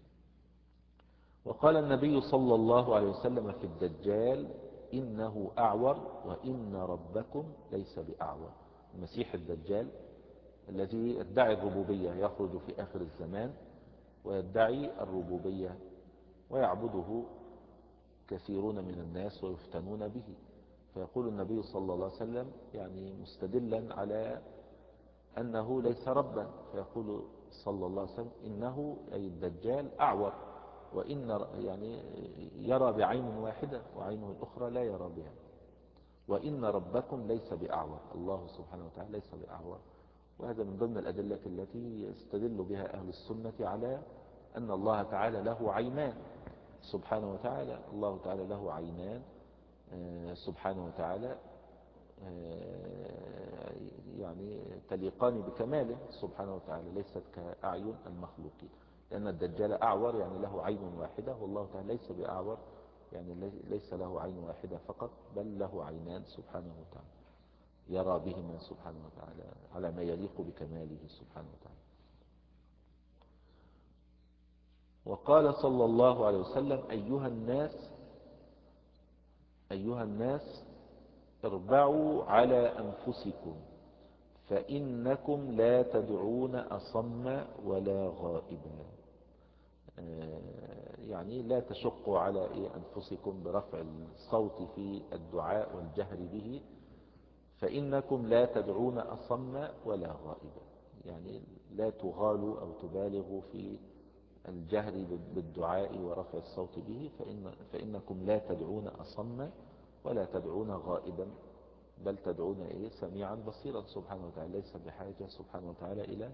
وقال النبي صلى الله عليه وسلم في الدجال إنه أعور وإن ربكم ليس بأعور. المسيح الدجال الذي يدعي الربوبية يخرج في آخر الزمان ويدعي الربوبية ويعبده كثيرون من الناس ويفتنون به، فيقول النبي صلى الله عليه وسلم يعني مستدلا على أنه ليس ربا، فيقول صلى الله عليه وسلم إنه أي الدجال أعور، وإن يعني يرى بعين واحدة وعينه الأخرى لا يرى بها، وإن ربكم ليس بأعور، الله سبحانه وتعالى ليس بأعور. وهذا من ضمن الأدلة التي يستدل بها أهل السنة على أن الله تعالى له عينان سبحانه وتعالى. الله تعالى له عينان سبحانه وتعالى، يعني تليقان بكماله سبحانه وتعالى، ليست كأعين المخلوقين، لأن الدجال أعور يعني له عين واحدة، والله تعالى ليس بأعور يعني ليس له عين واحدة فقط، بل له عينان سبحانه وتعالى يرى بهما سبحانه وتعالى على ما يليق بكماله سبحانه وتعالى. وقال صلى الله عليه وسلم: أيها الناس أيها الناس اربعوا على أنفسكم، فإنكم لا تدعون أصم ولا غائبا. يعني لا تشقوا على أنفسكم برفع الصوت في الدعاء والجهر به، فإنكم لا تدعون أصم ولا غائبا، يعني لا تغالوا أو تبالغوا في الجهر بالدعاء ورفع الصوت به، فإن فإنكم لا تدعون أصم ولا تدعون غائبا، بل تدعون إيه سميعا بصيرا سبحانه وتعالى، ليس بحاجة سبحانه وتعالى إلى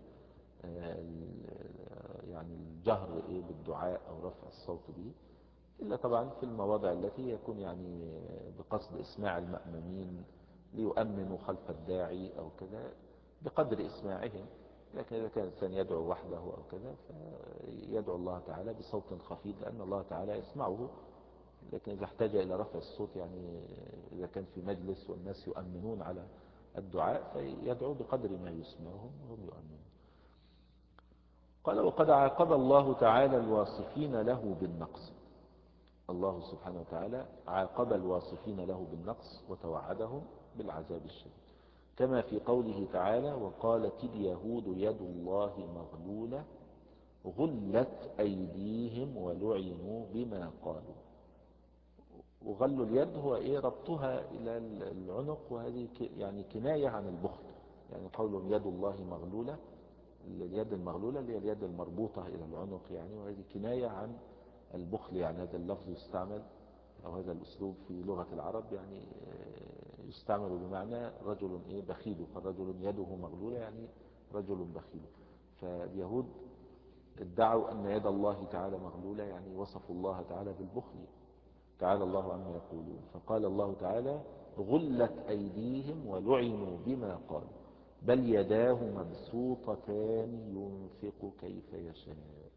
يعني الجهر إيه بالدعاء أو رفع الصوت به، إلا طبعا في المواضع التي يكون يعني بقصد إسماع المأمومين ليؤمنوا خلف الداعي أو كذا بقدر إسماعهم. لكن إذا كان الإنسان يدعو وحده أو كذا فيدعو الله تعالى بصوت خفيف لأن الله تعالى يسمعه. لكن إذا احتاج إلى رفع الصوت، يعني إذا كان في مجلس والناس يؤمنون على الدعاء، فيدعو بقدر ما يسمعهم وهم يؤمنون. قال: وقد عاقب الله تعالى الواصفين له بالنقص. الله سبحانه وتعالى عاقب الواصفين له بالنقص وتوعدهم بالعذاب الشديد، كما في قوله تعالى: وقالت اليهود يد الله مغلولة غلت أيديهم ولعنوا بما قالوا. وغل اليد هو إيه ربطها إلى العنق، وهذه يعني كناية عن البخل، يعني قولهم يد الله مغلولة، اليد المغلولة اللي هي اليد المربوطة إلى العنق يعني، وهذه كناية عن البخل. يعني هذا اللفظ يستعمل أو هذا الأسلوب في لغة العرب يعني يستعمل بمعنى رجل إيه بخيل، فالرجل يده مغلولة يعني رجل بخيل. فاليهود ادعوا أن يد الله تعالى مغلولة، يعني وصفوا الله تعالى بالبخل، تعالى الله عما يقولون. فقال الله تعالى: غلت أيديهم ولعنوا بما قالوا بل يداه مبسوطتان ينفق كيف يشاء.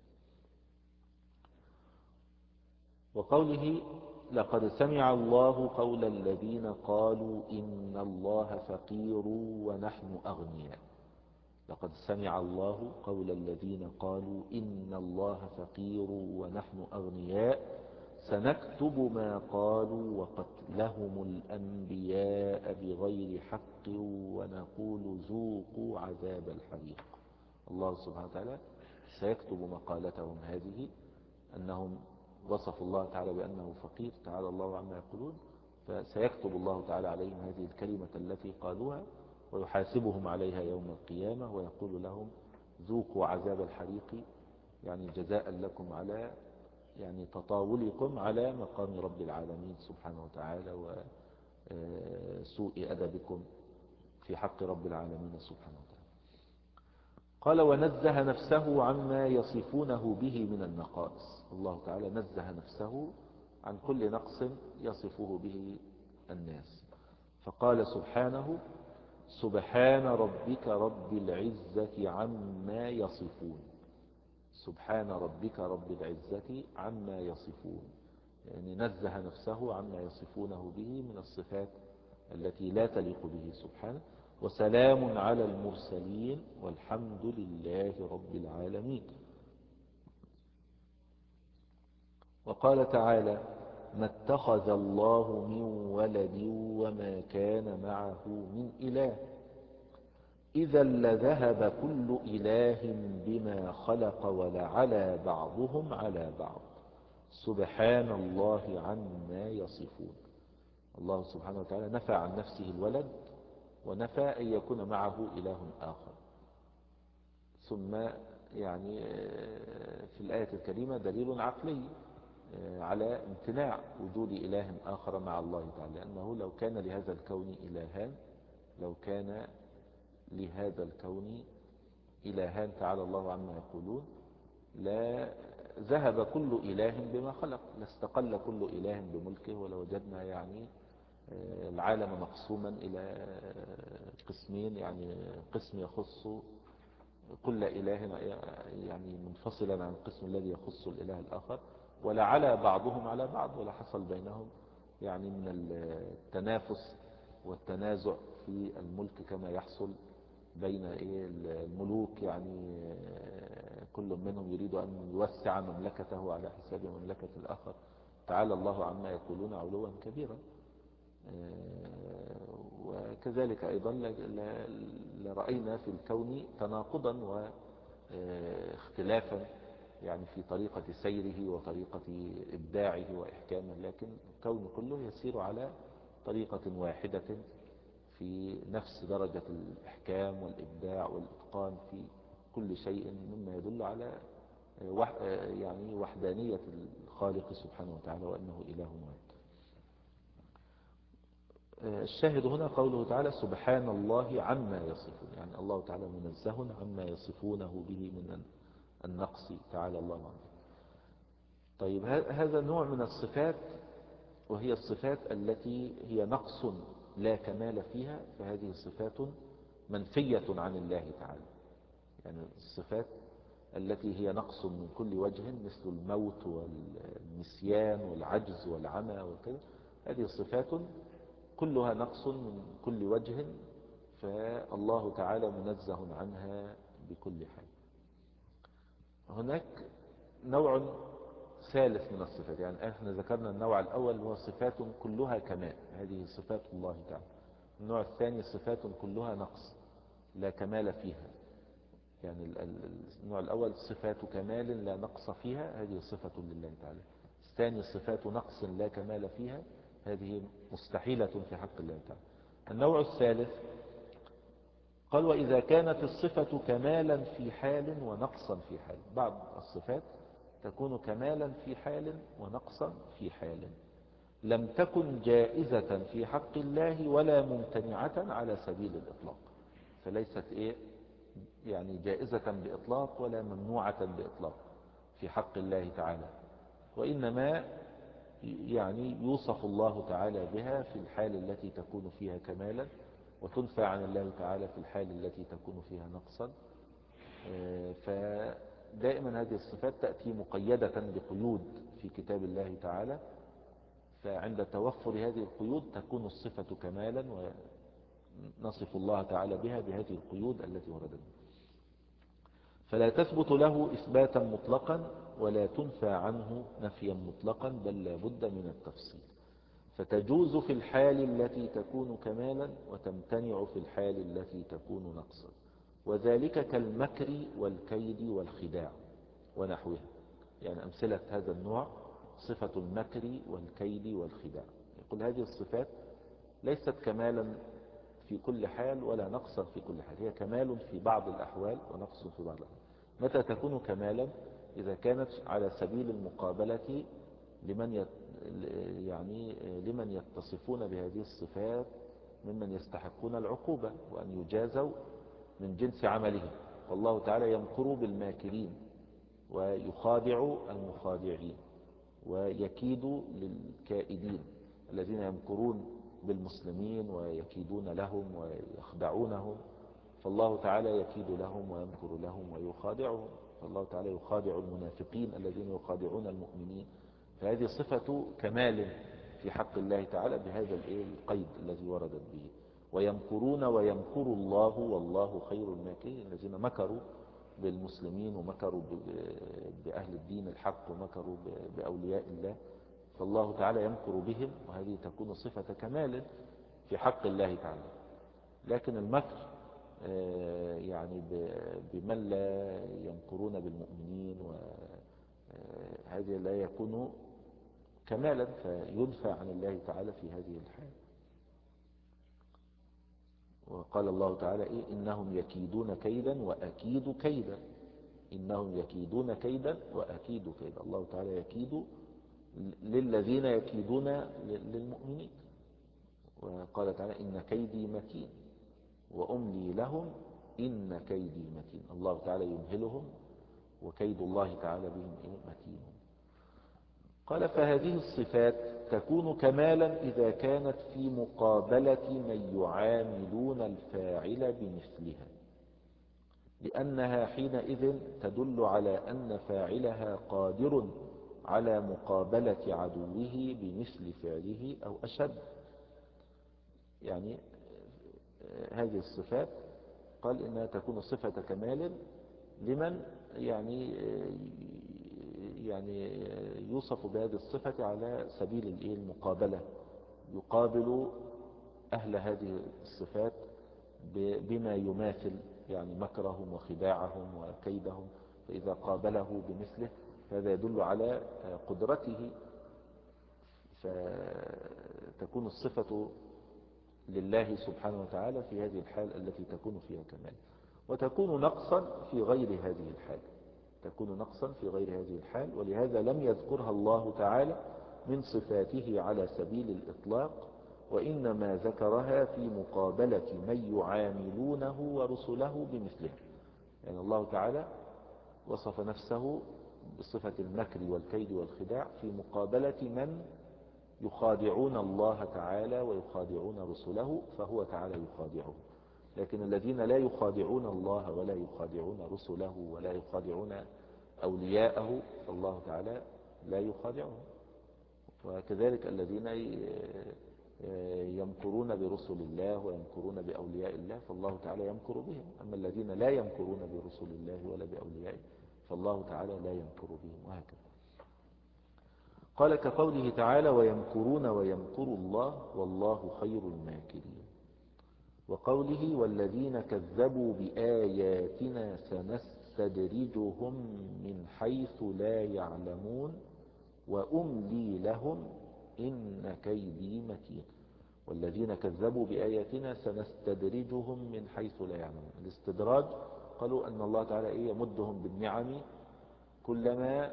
وقوله: لقد سمع الله قول الذين قالوا إن الله فقير ونحن أغنياء. لقد سمع الله قول الذين قالوا إن الله فقير ونحن أغنياء سنكتب ما قالوا وقتلهم الأنبياء بغير حق ونقول ذوقوا عذاب الحريق. الله سبحانه وتعالى سيكتب مقالتهم هذه، أنهم وصفوا الله تعالى بأنه فقير، تعالى الله عما يقولون، فسيكتب الله تعالى عليهم هذه الكلمة التي قالوها ويحاسبهم عليها يوم القيامة ويقول لهم ذوقوا عذاب الحريق، يعني جزاء لكم على يعني تطاولكم على مقام رب العالمين سبحانه وتعالى وسوء أدبكم في حق رب العالمين سبحانه وتعالى. قال: ونزه نفسه عما يصفونه به من النقائص. الله تعالى نزه نفسه عن كل نقص يصفه به الناس، فقال سبحانه: سبحان ربك رب العزة عما يصفون. سبحان ربك رب العزة عما يصفون، يعني نزه نفسه عما يصفونه به من الصفات التي لا تليق به سبحانه. وسلام على المرسلين والحمد لله رب العالمين. وقال تعالى: ما اتخذ الله من ولد وما كان معه من إله إذا لذهب كل إله بما خلق ولعلى بعضهم على بعض سبحان الله عما يصفون. الله سبحانه وتعالى نفى عن نفسه الولد ونفى أن يكون معه إله آخر. ثم يعني في الآية الكريمة دليل عقلي على امتناع وجود إله آخر مع الله تعالى، لأنه لو كان لهذا الكون إلهان لو كان لهذا الكون إلهان تعالى الله عما يقولون لا ذهب كل إله بما خلق، لاستقل كل إله بملكه، ولوجدنا يعني العالم مقسوما إلى قسمين، يعني قسم يخص كل إله يعني منفصلا عن القسم الذي يخص الإله الآخر، ولعلى بعضهم على بعض، ولا حصل بينهم يعني من التنافس والتنازع في الملك كما يحصل بين الملوك، يعني كل منهم يريد أن يوسع مملكته على حساب مملكة الآخر. تعالى الله عما يقولون علوا كبيرا. وكذلك أيضا لرأينا في الكون تناقضا واختلافا يعني في طريقة سيره وطريقة إبداعه وإحكامه، لكن الكون كله يسير على طريقة واحدة في نفس درجة الإحكام والإبداع والإتقان في كل شيء، مما يدل على يعني وحدانية الخالق سبحانه وتعالى وأنه إله واحد. الشاهد هنا قوله تعالى سبحان الله عما يصفون، يعني الله تعالى منزه عما يصفونه به من النقص، تعالى الله عنه. طيب هذا النوع من الصفات، وهي الصفات التي هي نقص لا كمال فيها، فهذه صفات منفية عن الله تعالى. يعني الصفات التي هي نقص من كل وجه مثل الموت والنسيان والعجز والعمى وكذا، هذه صفات كلها نقص من كل وجه، فالله تعالى منزه عنها بكل حال. هناك نوع ثالث من الصفات، يعني احنا ذكرنا النوع الأول هو صفات كلها كمال، هذه صفات الله تعالى. النوع الثاني صفات كلها نقص لا كمال فيها، يعني النوع الأول صفات كمال لا نقص فيها، هذه صفة لله تعالى. الثاني صفات نقص لا كمال فيها، هذه مستحيلة في حق الله تعالى. النوع الثالث قال وإذا كانت الصفة كمالا في حال ونقصا في حال، بعض الصفات تكون كمالا في حال ونقصا في حال، لم تكن جائزة في حق الله ولا ممتنعة على سبيل الإطلاق، فليست إيه يعني جائزة بإطلاق ولا ممنوعة بإطلاق في حق الله تعالى، وإنما يعني يوصف الله تعالى بها في الحال التي تكون فيها كمالا، وتنفى عن الله تعالى في الحال التي تكون فيها نقصا. فدائما هذه الصفات تأتي مقيدة بقيود في كتاب الله تعالى، فعند توفر هذه القيود تكون الصفة كمالا، ونصف الله تعالى بها بهذه القيود التي وردت، فلا تثبت له إثباتا مطلقا ولا تنفى عنه نفيا مطلقا، بل لا بد من التفصيل، فتجوز في الحال التي تكون كمالا وتمتنع في الحال التي تكون نقصا، وذلك كالمكر والكيد والخداع ونحوها. يعني أمثلة هذا النوع صفة المكر والكيد والخداع، يقول هذه الصفات ليست كمالا في كل حال ولا نقصا في كل حال، هي كمال في بعض الأحوال ونقص في بعض الأحوال. متى تكون كمالا؟ إذا كانت على سبيل المقابلة لمن يت... يعني لمن يتصفون بهذه الصفات ممن يستحقون العقوبة وأن يجازوا من جنس عملهم، والله تعالى يمكر بالماكرين ويخادع المخادعين ويكيد للكائدين الذين يمكرون بالمسلمين ويكيدون لهم ويخدعونهم، فالله تعالى يكيد لهم ويمكر لهم ويخادعهم، فالله تعالى يخادع المنافقين الذين يخادعون المؤمنين. فهذه صفة كمال في حق الله تعالى بهذا القيد الذي وردت به، ويمكرون ويمكر الله والله خير الماكرين، الذين مكروا بالمسلمين ومكروا بأهل الدين الحق ومكروا بأولياء الله، فالله تعالى يمكر بهم، وهذه تكون صفة كمال في حق الله تعالى. لكن المكر يعني بمن لا يمكرون بالمؤمنين، وهذا لا يكون كمالا، فينفى عن الله تعالى في هذه الحال. وقال الله تعالى إيه إنهم يكيدون كيدا وأكيد كيدا، إنهم يكيدون كيدا وأكيد كيدا، الله تعالى يكيد للذين يكيدون للمؤمنين. وقال تعالى إن كيدي متين وأملي لهم إن كيدي متين، الله تعالى يمهلهم وكيد الله تعالى بهم إيه متين. قال فهذه الصفات تكون كمالا إذا كانت في مقابلة من يعاملون الفاعل بمثلها، لأنها حينئذ تدل على أن فاعلها قادر على مقابلة عدوه بمثل فعله أو أشد. يعني هذه الصفات قال إنها تكون صفة كمال لمن يعني يعني يوصف بهذه الصفة على سبيل المقابلة، يقابل أهل هذه الصفات بما يماثل يعني مكرهم وخداعهم وكيدهم، فإذا قابله بمثله هذا يدل على قدرته، فتكون الصفة لله سبحانه وتعالى في هذه الحال التي تكون فيها كمال، وتكون نقصا في غير هذه الحال، تكون نقصا في غير هذه الحال، ولهذا لم يذكرها الله تعالى من صفاته على سبيل الإطلاق، وإنما ذكرها في مقابلة من يعاملونه ورسله بمثلها. يعني الله تعالى وصف نفسه بصفة المكر والكيد والخداع في مقابلة من يخادعون الله تعالى ويخادعون رسله، فهو تعالى يخادعهم. لكن الذين لا يخادعون الله ولا يخادعون رسله ولا يخادعون أولياءه فالله تعالى لا يخادعهم. وكذلك الذين يمكرون برسل الله ويمكرون بأولياء الله فالله تعالى يمكر بهم. أما الذين لا يمكرون برسل الله ولا بأوليائه فالله تعالى لا يمكر بهم، وهكذا. قال كقوله تعالى ويمكرون ويمكر الله والله خير الماكرين، وقوله والذين كذبوا بآياتنا سنستدرجهم من حيث لا يعلمون وأملي لهم إن كيدي متين. والذين كذبوا بآياتنا سنستدرجهم من حيث لا يعلمون. الاستدراج قالوا أن الله تعالى يمدهم بالنعم كلما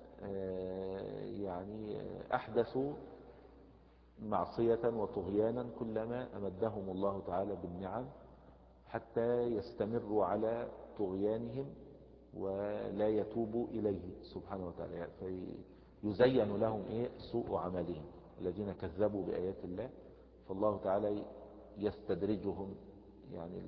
يعني أحدثوا معصية وطغيانا، كلما أمدهم الله تعالى بالنعم حتى يستمروا على طغيانهم ولا يتوبوا إليه سبحانه وتعالى، فيزين لهم إيه سوء عملهم. الذين كذبوا بآيات الله فالله تعالى يستدرجهم، يعني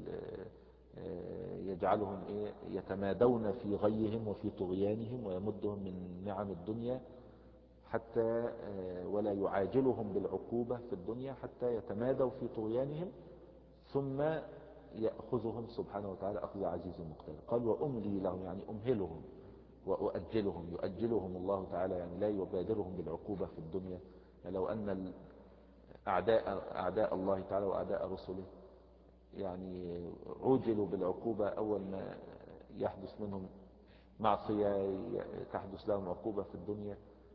يجعلهم إيه يتمادون في غيهم وفي طغيانهم ويمدهم من نعم الدنيا حتى ولا يعاجلهم بالعقوبة في الدنيا حتى يتمادوا في طغيانهم ثم يأخذهم سبحانه وتعالى أخذ عزيز مقتدر. قال وأملي لهم يعني أمهلهم وأؤجلهم، يؤجلهم الله تعالى يعني لا يبادرهم بالعقوبة في الدنيا. يعني لو أن أعداء, أعداء الله تعالى وأعداء رسله يعني عوجلوا بالعقوبة أول ما يحدث منهم معصية تحدث لهم عقوبة في الدنيا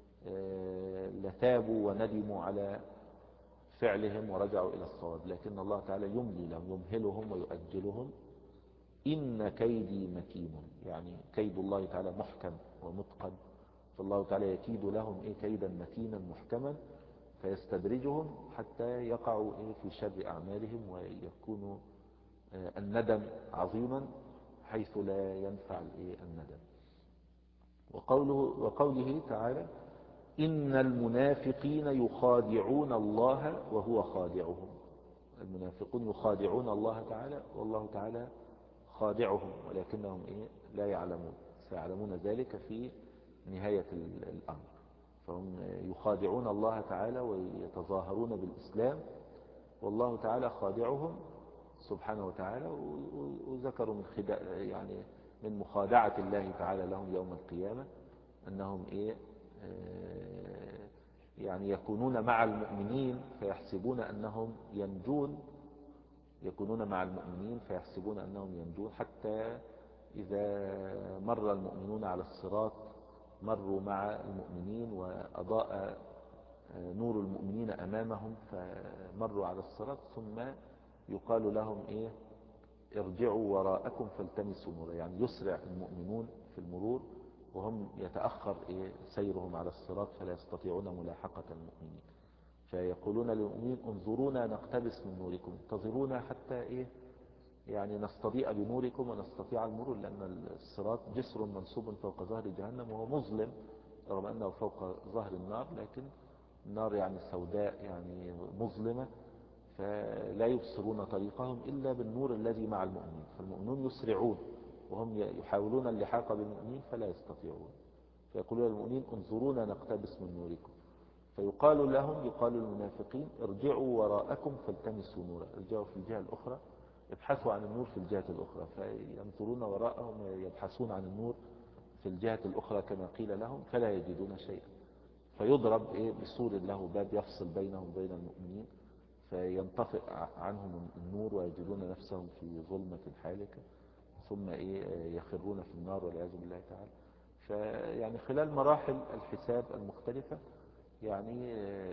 لتابوا وندموا على فعلهم ورجعوا إلى الصواب، لكن الله تعالى يملي لهم يمهلهم ويؤجلهم. إن كيدي متين، يعني كيد الله تعالى محكم ومتقن، فالله تعالى يكيد لهم إيه كيدا متينا محكما، فيستدرجهم حتى يقعوا إيه في شر أعمالهم ويكونوا الندم عظيما حيث لا ينفع الإيه الندم. وقوله, وقوله تعالى إن المنافقين يخادعون الله وهو خادعهم. المنافقون يخادعون الله تعالى والله تعالى خادعهم، ولكنهم إيه لا يعلمون، سيعلمون ذلك في نهاية الأمر. فهم يخادعون الله تعالى ويتظاهرون بالإسلام والله تعالى خادعهم سبحانه وتعالى. وذكروا من خداع يعني من مخادعة الله تعالى لهم يوم القيامة أنهم إيه يعني يكونون مع المؤمنين فيحسبون أنهم ينجون، يكونون مع المؤمنين فيحسبون أنهم ينجون حتى إذا مر المؤمنون على الصراط مروا مع المؤمنين وأضاء نور المؤمنين أمامهم فمروا على الصراط، ثم يقال لهم إيه ارجعوا وراءكم فالتمسوا نورا، يعني يسرع المؤمنون في المرور وهم يتأخر إيه سيرهم على الصراط فلا يستطيعون ملاحقة المؤمنين، فيقولون للمؤمنين انظرونا نقتبس من نوركم، انتظرونا حتى إيه يعني نستضيء بنوركم ونستطيع المرور، لأن الصراط جسر منصوب فوق ظهر جهنم وهو مظلم رغم أنه فوق ظهر النار، لكن النار يعني سوداء يعني مظلمة، فلا يبصرون طريقهم إلا بالنور الذي مع المؤمنين، فالمؤمنون يسرعون وهم يحاولون اللحاق بالمؤمنين فلا يستطيعون، فيقولون للمؤمنين انظرونا نقتبس من نوركم، فيقال لهم، يقال للمنافقين ارجعوا وراءكم فالتمسوا نورا، ارجعوا في الجهة الأخرى، ابحثوا عن النور في الجهة الأخرى، فينظرون وراءهم يبحثون عن النور في الجهة الأخرى كما قيل لهم فلا يجدون شيئا، فيضرب إيه بسور له باب يفصل بينهم وبين المؤمنين، فينطفئ عنهم النور ويجدون نفسهم في ظلمة حالكة، ثم إيه يخرون في النار والعياذ بالله تعالى. فيعني خلال مراحل الحساب المختلفة يعني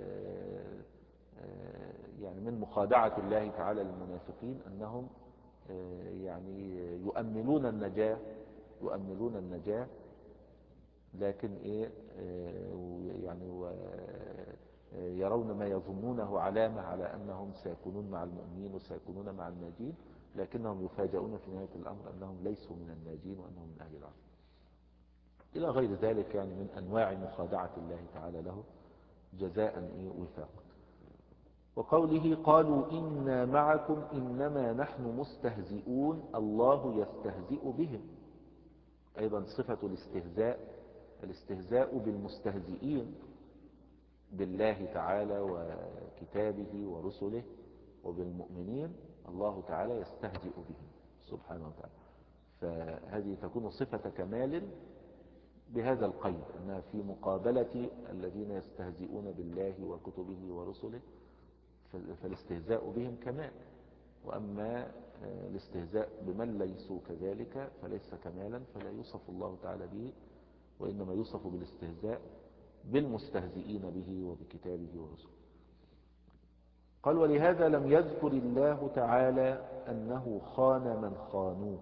يعني من مخادعة الله تعالى للمنافقين أنهم يعني يؤملون النجاة يؤملون النجاة لكن إيه يعني يرون ما يظنونه علامة على أنهم سيكونون مع المؤمنين وسيكونون مع الناجين، لكنهم يفاجئون في نهاية الأمر أنهم ليسوا من الناجين وأنهم من أهل العذاب إلى غير ذلك، يعني من أنواع مخادعة الله تعالى له جزاء وفاقا. وقوله قالوا إنا معكم إنما نحن مستهزئون الله يستهزئ بهم، أيضا صفة الاستهزاء، الاستهزاء بالمستهزئين بالله تعالى وكتابه ورسله وبالمؤمنين، الله تعالى يستهزئ بهم سبحانه وتعالى، فهذه تكون صفة كمال بهذا القيد، أنها في مقابلة الذين يستهزئون بالله وكتبه ورسله فالاستهزاء بهم كمال، وأما الاستهزاء بمن ليسوا كذلك فليس كمالا، فلا يوصف الله تعالى به، وإنما يوصف بالاستهزاء بالمستهزئين به وبكتابه ورسله. قال ولهذا لم يذكر الله تعالى أنه خان من خانوه.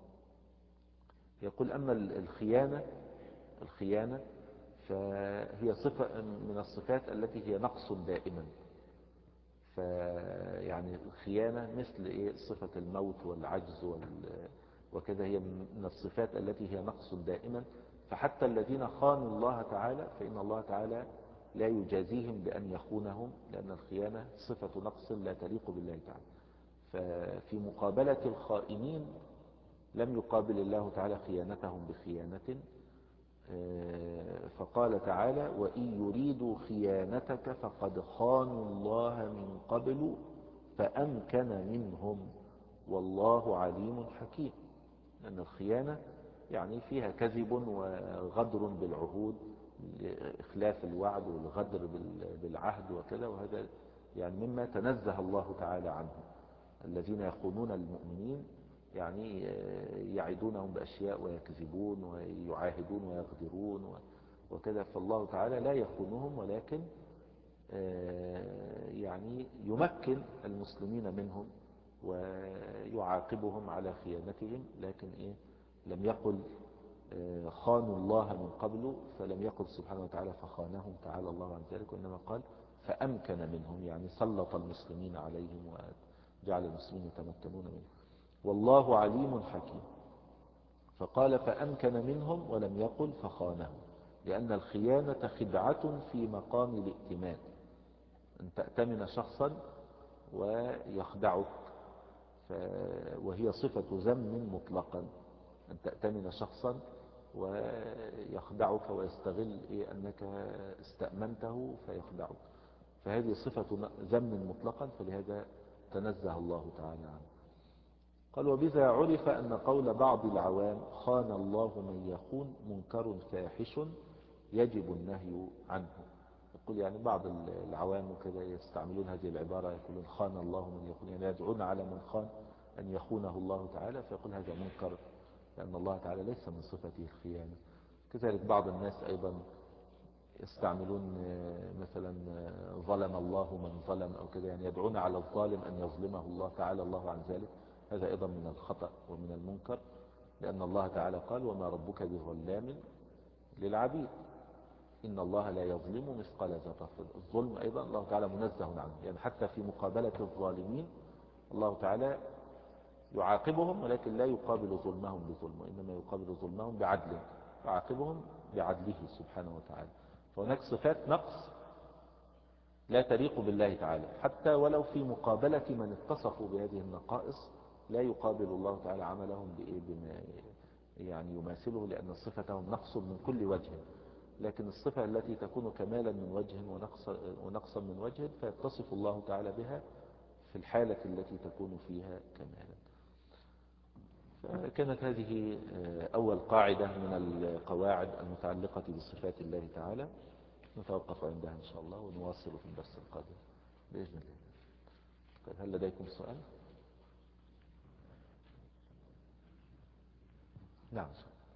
يقول أما الخيانة الخيانة فهي صفة من الصفات التي هي نقص دائما، فيعني الخيانة مثل إيه صفة الموت والعجز وكذا، هي من الصفات التي هي نقص دائما، فحتى الذين خانوا الله تعالى فإن الله تعالى لا يجازيهم بأن يخونهم، لأن الخيانة صفة نقص لا تليق بالله تعالى. ففي مقابلة الخائنين لم يقابل الله تعالى خيانتهم بخيانة، فقال تعالى وإن يريدوا خيانتك فقد خانوا الله من قبل فأمكن منهم والله عليم حكيم، لأن الخيانة يعني فيها كذب وغدر بالعهود، إخلاف الوعد والغدر بالعهد وكذا، وهذا يعني مما تنزه الله تعالى عنه. الذين يخونون المؤمنين يعني يعدونهم بأشياء ويكذبون ويعاهدون ويغدرون وكذا، فالله تعالى لا يخونهم، ولكن يعني يمكن المسلمين منهم ويعاقبهم على خيانتهم، لكن إيه لم يقل خانوا الله من قبل، فلم يقل سبحانه وتعالى فخانهم تعالى الله عن ذلك، وإنما قال فأمكن منهم، يعني سلط المسلمين عليهم وجعل المسلمين يتمكنون منهم، والله عليم حكيم. فقال فأمكن منهم ولم يقل فخانهم، لأن الخيانة خدعة في مقام الائتمان، أن تأتمن شخصا ويخدعك، وهي صفة ذم مطلقا، أن تأتمن شخصا ويخدعك ويستغل إيه أنك استأمنته فيخدعك، فهذه صفة ذم مطلقا، فلهذا تنزه الله تعالى عنه. قال وبذا عرف أن قول بعض العوام خان الله من يخون منكر فاحش يجب النهي عنه. يقول يعني بعض العوام وكذا يستعملون هذه العبارة، يقولون خان الله من يخون، يعني يدعون على من خان أن يخونه الله تعالى، فيقول هذا منكر لأن الله تعالى ليس من صفته الخيانة. كذلك بعض الناس أيضا يستعملون مثلا ظلم الله من ظلم أو كذا، يعني يدعون على الظالم أن يظلمه الله تعالى الله عن ذلك، هذا أيضا من الخطأ ومن المنكر، لأن الله تعالى قال وما ربك بظلام للعبيد، إن الله لا يظلم مثقال ذرة. الظلم أيضا الله تعالى منزه عنه، يعني حتى في مقابلة الظالمين الله تعالى يعاقبهم، ولكن لا يقابل ظلمهم بظلم، وإنما يقابل ظلمهم بعدل، يعاقبهم بعدله سبحانه وتعالى. فهناك صفات نقص لا تليق بالله تعالى، حتى ولو في مقابلة من اتصفوا بهذه النقائص لا يقابل الله تعالى عملهم بإيه بما يعني يماثله، لأن صفتهم نقص من كل وجه. لكن الصفة التي تكون كمالا من وجه ونقصا من وجه فيتصف الله تعالى بها في الحالة التي تكون فيها كمالا. فكانت هذه أول قاعدة من القواعد المتعلقة بصفات الله تعالى. نتوقف عندها إن شاء الله ونواصل في الدرس القادم بإذن الله. طيب، هل لديكم سؤال؟ نعم.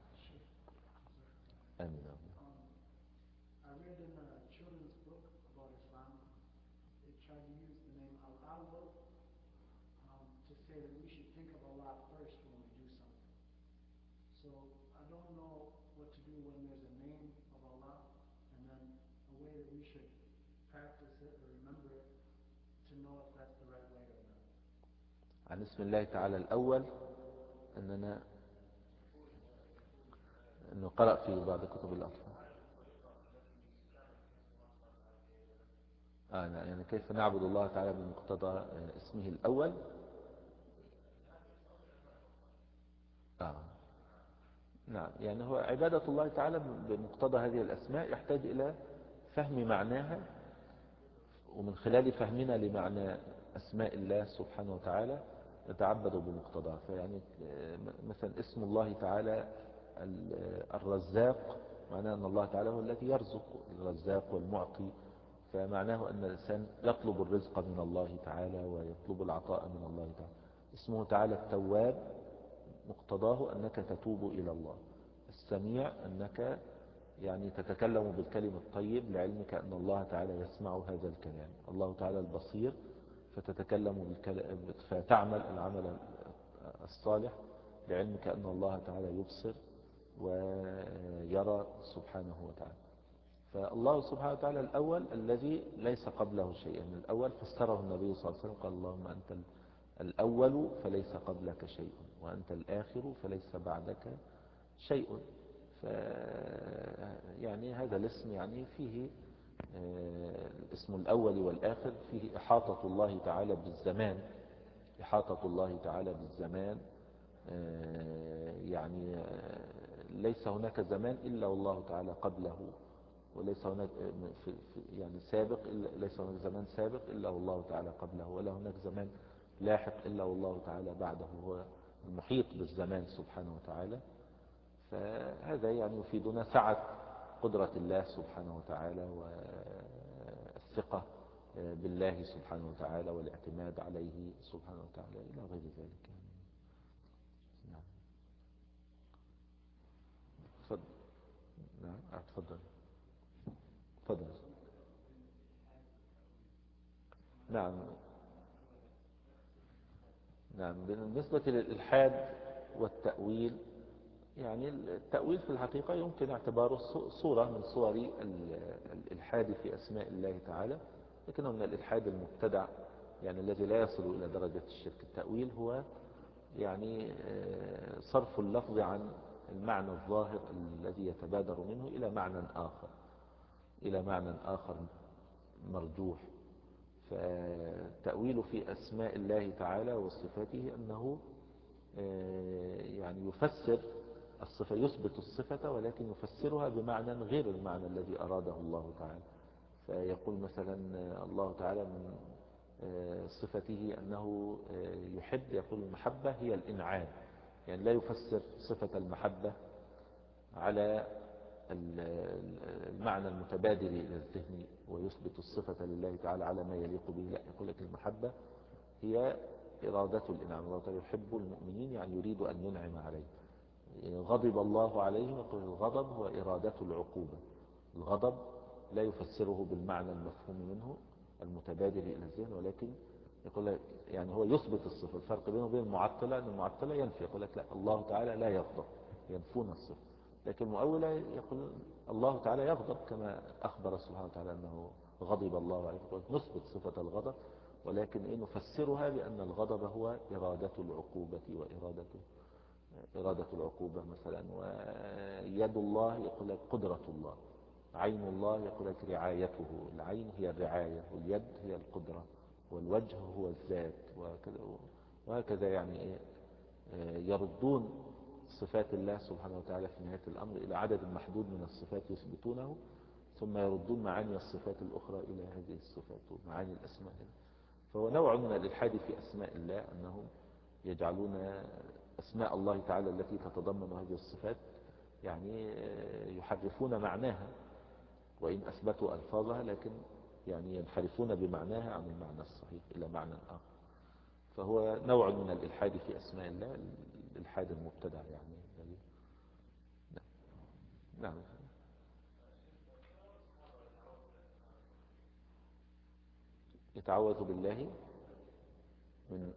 آمين. I read in a children's book about Islam, they tried to use the name Al-Awwal um, to say that we should think of Allah first when we do something. So I don't know what to do when there's a name of Allah and then a way that we should practice it or remember it to know if that's the right way or not. عن اسم الله تعالى الأول أننا أنه قرأ في بعض كتب الأطفال. آه يعني كيف نعبد الله تعالى بمقتضى اسمه الأول. آه. نعم، يعني هو عبادة الله تعالى بمقتضى هذه الأسماء يحتاج إلى فهم معناها، ومن خلال فهمنا لمعنى أسماء الله سبحانه وتعالى نتعبد بمقتضاه. فيعني مثلا اسم الله تعالى الرزاق معناه أن الله تعالى هو الذي يرزق، الرزاق والمعطي. فمعناه أن الإنسان يطلب الرزق من الله تعالى ويطلب العطاء من الله تعالى. اسمه تعالى التواب مقتضاه أنك تتوب إلى الله. السميع أنك يعني تتكلم بالكلم الطيب لعلمك أن الله تعالى يسمع هذا الكلام. الله تعالى البصير فتتكلم بالكلام فتعمل العمل الصالح لعلمك أن الله تعالى يبصر ويرى سبحانه وتعالى. فالله سبحانه وتعالى الأول الذي ليس قبله شيء. يعني الأول فسره النبي صلى الله عليه وسلم قال اللهم أنت الأول فليس قبلك شيء وأنت الآخر فليس بعدك شيء. ف يعني هذا الاسم يعني فيه الاسم الأول والآخر فيه إحاطة الله تعالى بالزمان، إحاطة الله تعالى بالزمان. يعني ليس هناك زمان إلا والله تعالى قبله، وليس هناك في يعني سابق إلا ليس هناك زمان سابق إلا والله تعالى قبله، ولا هناك زمان لاحق إلا والله تعالى بعده. هو المحيط بالزمان سبحانه وتعالى. فهذا يعني يفيدنا سعة قدرة الله سبحانه وتعالى والثقة بالله سبحانه وتعالى والاعتماد عليه سبحانه وتعالى إلى غير ذلك. نعم. تفضل. نعم تفضل. تفضل. نعم. نعم. بالنسبة للإلحاد والتأويل، يعني التأويل في الحقيقة يمكن اعتباره صورة من صور الإلحاد في أسماء الله تعالى، لكنه من الإلحاد المبتدع يعني الذي لا يصل إلى درجة الشرك. التأويل هو يعني صرف اللفظ عن المعنى الظاهر الذي يتبادر منه إلى معنى آخر إلى معنى آخر مرجوح. فالتأويل في أسماء الله تعالى وصفاته أنه يعني يفسر الصفة، يثبت الصفة ولكن يفسرها بمعنى غير المعنى الذي أراده الله تعالى. فيقول مثلا الله تعالى من صفته أنه يحب، يقول المحبة هي الإنعام، يعني لا يفسر صفة المحبة على المعنى المتبادر إلى الذهن ويثبت الصفة لله تعالى على ما يليق به. لا، يقول لك المحبة هي إرادة الإنعام. الله تعالى يحب المؤمنين يعني يريد أن ينعم عليه. غضب الله عليهم، يقول الغضب هو إرادة العقوبة. الغضب لا يفسره بالمعنى المفهوم منه المتبادر إلى الذهن، ولكن يقول لك يعني هو يثبت الصفة. الفرق بينه وبين المعطلة أن المعطلة ينفي، يقول لك لا الله تعالى لا يغضب، ينفون الصفة. لكن المؤولة يقول الله تعالى يغضب كما أخبر سبحانه وتعالى أنه غضب الله عليه، يقول نثبت صفة الغضب ولكن إيه نفسرها بأن الغضب هو إرادة العقوبة وإرادة إرادة العقوبة مثلا. ويد الله يقول لك قدرة الله، عين الله يقول لك رعايته، العين هي الرعاية، واليد هي القدرة، والوجه هو الذات، وكذا وهكذا. يعني إيه؟ يردون صفات الله سبحانه وتعالى في نهاية الأمر إلى عدد محدود من الصفات يثبتونه، ثم يردون معاني الصفات الأخرى إلى هذه الصفات ومعاني الأسماء. فهو نوع من الإلحاد في أسماء الله، أنهم يجعلون أسماء الله تعالى التي تتضمن هذه الصفات يعني يحرفون معناها، وإن أثبتوا ألفاظها لكن يعني ينحرفون بمعناها عن المعنى الصحيح إلى معنى آخر. فهو نوع من الإلحاد في أسماء الله، الإلحاد المبتدع يعني. نعم. يتعوذ بالله من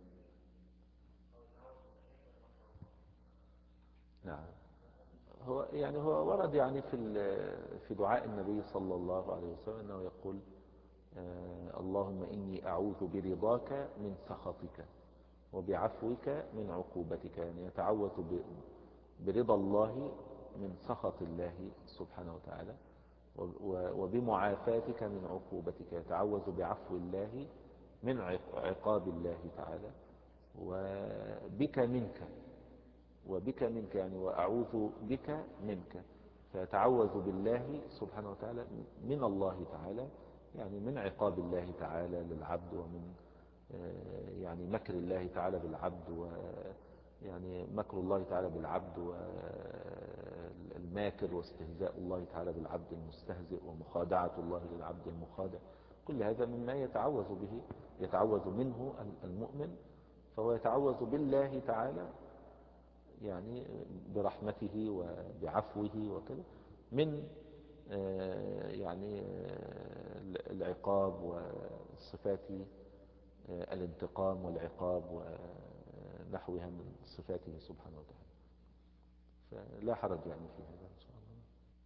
نعم. هو يعني هو ورد يعني في في دعاء النبي صلى الله عليه وسلم أنه يقول آه اللهم إني أعوذ برضاك من سخطك وبعفوك من عقوبتك. يعني يتعوذ برضا الله من سخط الله سبحانه وتعالى، وبمعافاتك من عقوبتك. يتعوذ بعفو الله من عقاب الله تعالى، وبك منك وبك منك يعني وأعوذ بك منك. فيتعوذ بالله سبحانه وتعالى من الله تعالى، يعني من عقاب الله تعالى للعبد، ومن يعني مكر الله تعالى بالعبد، و يعني مكر الله تعالى بالعبد والماكر، واستهزاء الله تعالى بالعبد المستهزئ، ومخادعة الله للعبد المخادع. كل هذا مما يتعوذ به، يتعوذ منه المؤمن. فهو يتعوذ بالله تعالى يعني برحمته وبعفوه وكذا من يعني العقاب وصفات الانتقام والعقاب ونحوها من صفاته سبحانه وتعالى. فلا حرج يعني في هذا إن شاء الله.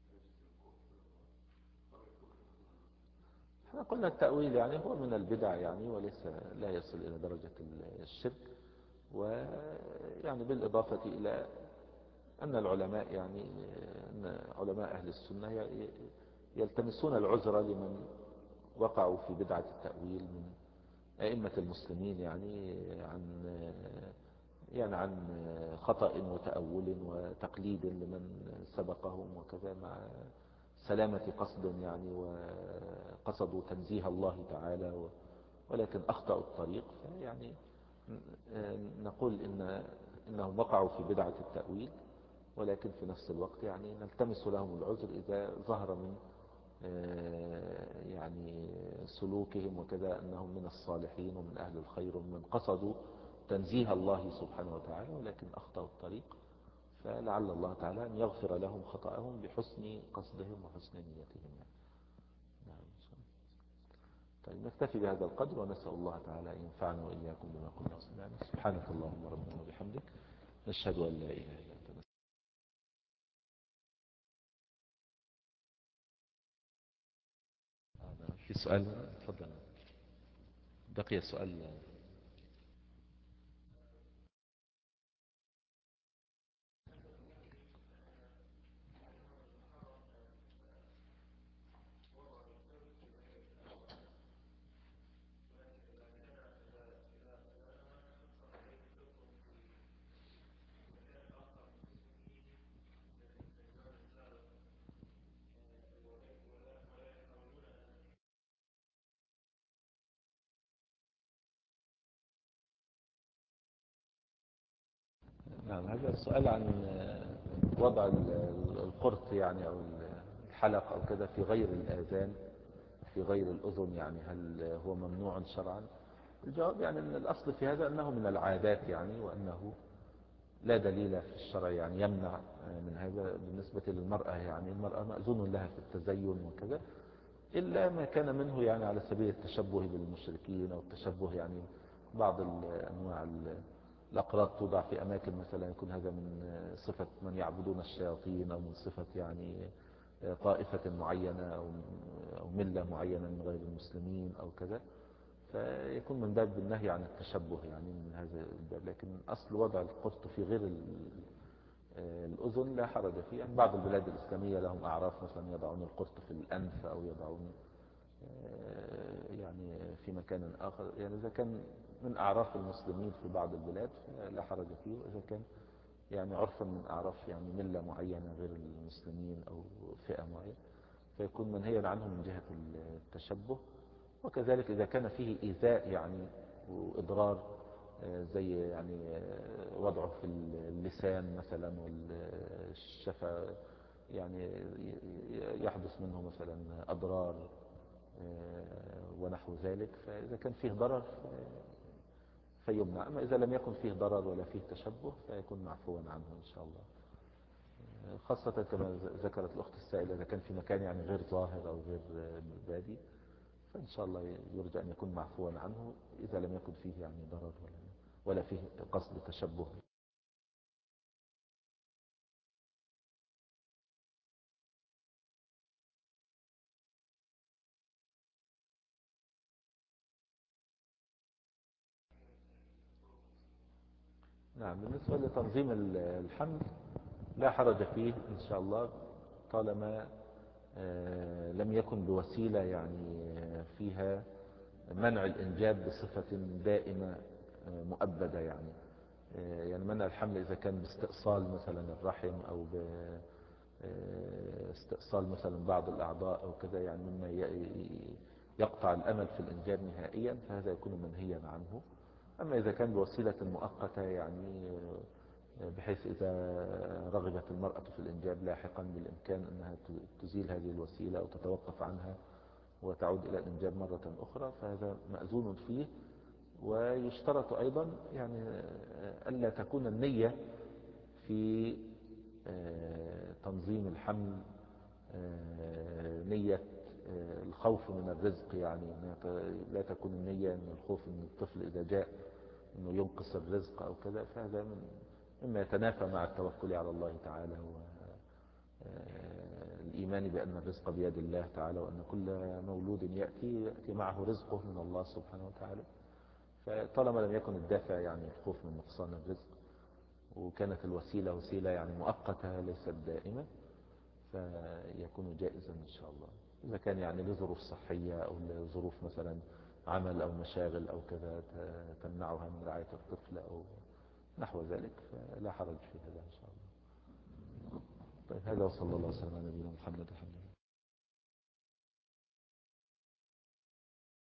احنا قلنا التأويل يعني هو من البدع يعني، وليس لا يصل إلى درجة الشرك. ويعني بالإضافة إلى أن العلماء يعني أن علماء أهل السنة يلتمسون العذر لمن وقعوا في بدعة التأويل من أئمة المسلمين، يعني عن يعني عن خطأ وتأول وتقليد لمن سبقهم وكذا، مع سلامة قصد يعني، وقصدوا تنزيه الله تعالى ولكن أخطأوا الطريق. فيعني نقول إن إنهم وقعوا في بدعة التأويل، ولكن في نفس الوقت يعني نلتمس لهم العذر إذا ظهر من يعني سلوكهم وكذا أنهم من الصالحين ومن أهل الخير ومن قصدوا تنزيه الله سبحانه وتعالى ولكن أخطأوا الطريق. فلعل الله تعالى أن يغفر لهم خطأهم بحسن قصدهم وحسن نيتهم يعني. نعم. طيب نكتفي بهذا القدر، ونسأل الله تعالى أن ينفعنا وإياكم بما قلنا وسمعنا. سبحانك اللهم ربنا وبحمدك، نشهد أن لا إله إلا أنت. في سؤال؟ تفضل. بقي سؤال. نعم، هذا السؤال عن وضع القرط يعني أو الحلق أو كذا في غير الآذان، في غير الأذن، يعني هل هو ممنوع شرعا؟ الجواب يعني أن الأصل في هذا أنه من العادات يعني، وأنه لا دليل في الشرع يعني يمنع من هذا. بالنسبة للمرأة يعني المرأة مأذون لها في التزين وكذا، إلا ما كان منه يعني على سبيل التشبه بالمشركين أو التشبه يعني بعض الأنواع الأقراط توضع في أماكن مثلا يكون هذا من صفة من يعبدون الشياطين، أو من صفة يعني طائفة معينة أو ملة معينة من غير المسلمين أو كذا، فيكون من باب النهي عن التشبه يعني من هذا الباب. لكن أصل وضع القرط في غير آه، الأذن لا حرج فيه. يعني بعض البلاد الإسلامية لهم أعراف، مثلا يضعون القرط في الأنف أو يضعون آه، يعني في مكان آخر. يعني إذا كان من أعراف المسلمين في بعض البلاد لا حرج فيه، وإذا كان يعني عرفا من أعراف يعني ملة معينة غير المسلمين أو فئة معينة فيكون منهيا عنه من جهة التشبه. وكذلك إذا كان فيه إيذاء يعني وإضرار، آه، زي يعني آه، وضعه في اللسان مثلا والشفة، يعني يحدث منه مثلا أضرار آه، ونحو ذلك. فإذا كان فيه ضرر فيمنع. أما إذا لم يكن فيه ضرر ولا فيه تشبه فيكون معفوا عنه إن شاء الله. خاصة كما ذكرت الأخت السائلة، إذا كان في مكان يعني غير ظاهر أو غير بادي فإن شاء الله يرجى أن يكون معفوا عنه إذا لم يكن فيه يعني ضرر ولا ولا فيه قصد تشبه. نعم، بالنسبة لتنظيم الحمل لا حرج فيه إن شاء الله، طالما آه، لم يكن بوسيلة يعني فيها منع الإنجاب بصفة دائمة آه، مؤبدة. يعني آه، يعني منع الحمل إذا كان باستئصال مثلا الرحم أو باستئصال مثلا بعض الأعضاء أو كذا، يعني مما ي- يقطع الأمل في الإنجاب نهائيا، فهذا يكون منهيا عنه. أما إذا كان بوسيلة مؤقتة، يعني آه، بحيث إذا رغبت المرأة في الإنجاب لاحقا بالإمكان أنها تزيل هذه الوسيلة أو تتوقف عنها وتعود إلى الإنجاب مرة أخرى، فهذا مأذون فيه. ويشترط أيضا يعني آه، ألا تكون النية في آه، تنظيم الحمل آه، نية آه، الخوف من الرزق. يعني إنها ت- لا تكون النية من الخوف من الطفل إذا جاء أنه ينقص الرزق أو كذا، فهذا من مما يتنافى مع التوكل على الله تعالى والإيمان بأن الرزق بيد الله تعالى، وأن كل مولود يأتي يأتي معه رزقه من الله سبحانه وتعالى. فطالما لم يكن الدافع يعني الخوف من نقصان الرزق، وكانت الوسيلة وسيلة يعني مؤقتة ليست دائمة، فيكون جائزا إن شاء الله. إذا كان يعني لظروف صحية أو لظروف مثلا عمل أو مشاغل أو كذا ت- تمنعها من رعاية الطفل أو نحو ذلك، فلا حرج في هذا إن شاء الله. طيب، هذا وصلى الله وسلم على نبينا محمد الحمد لله.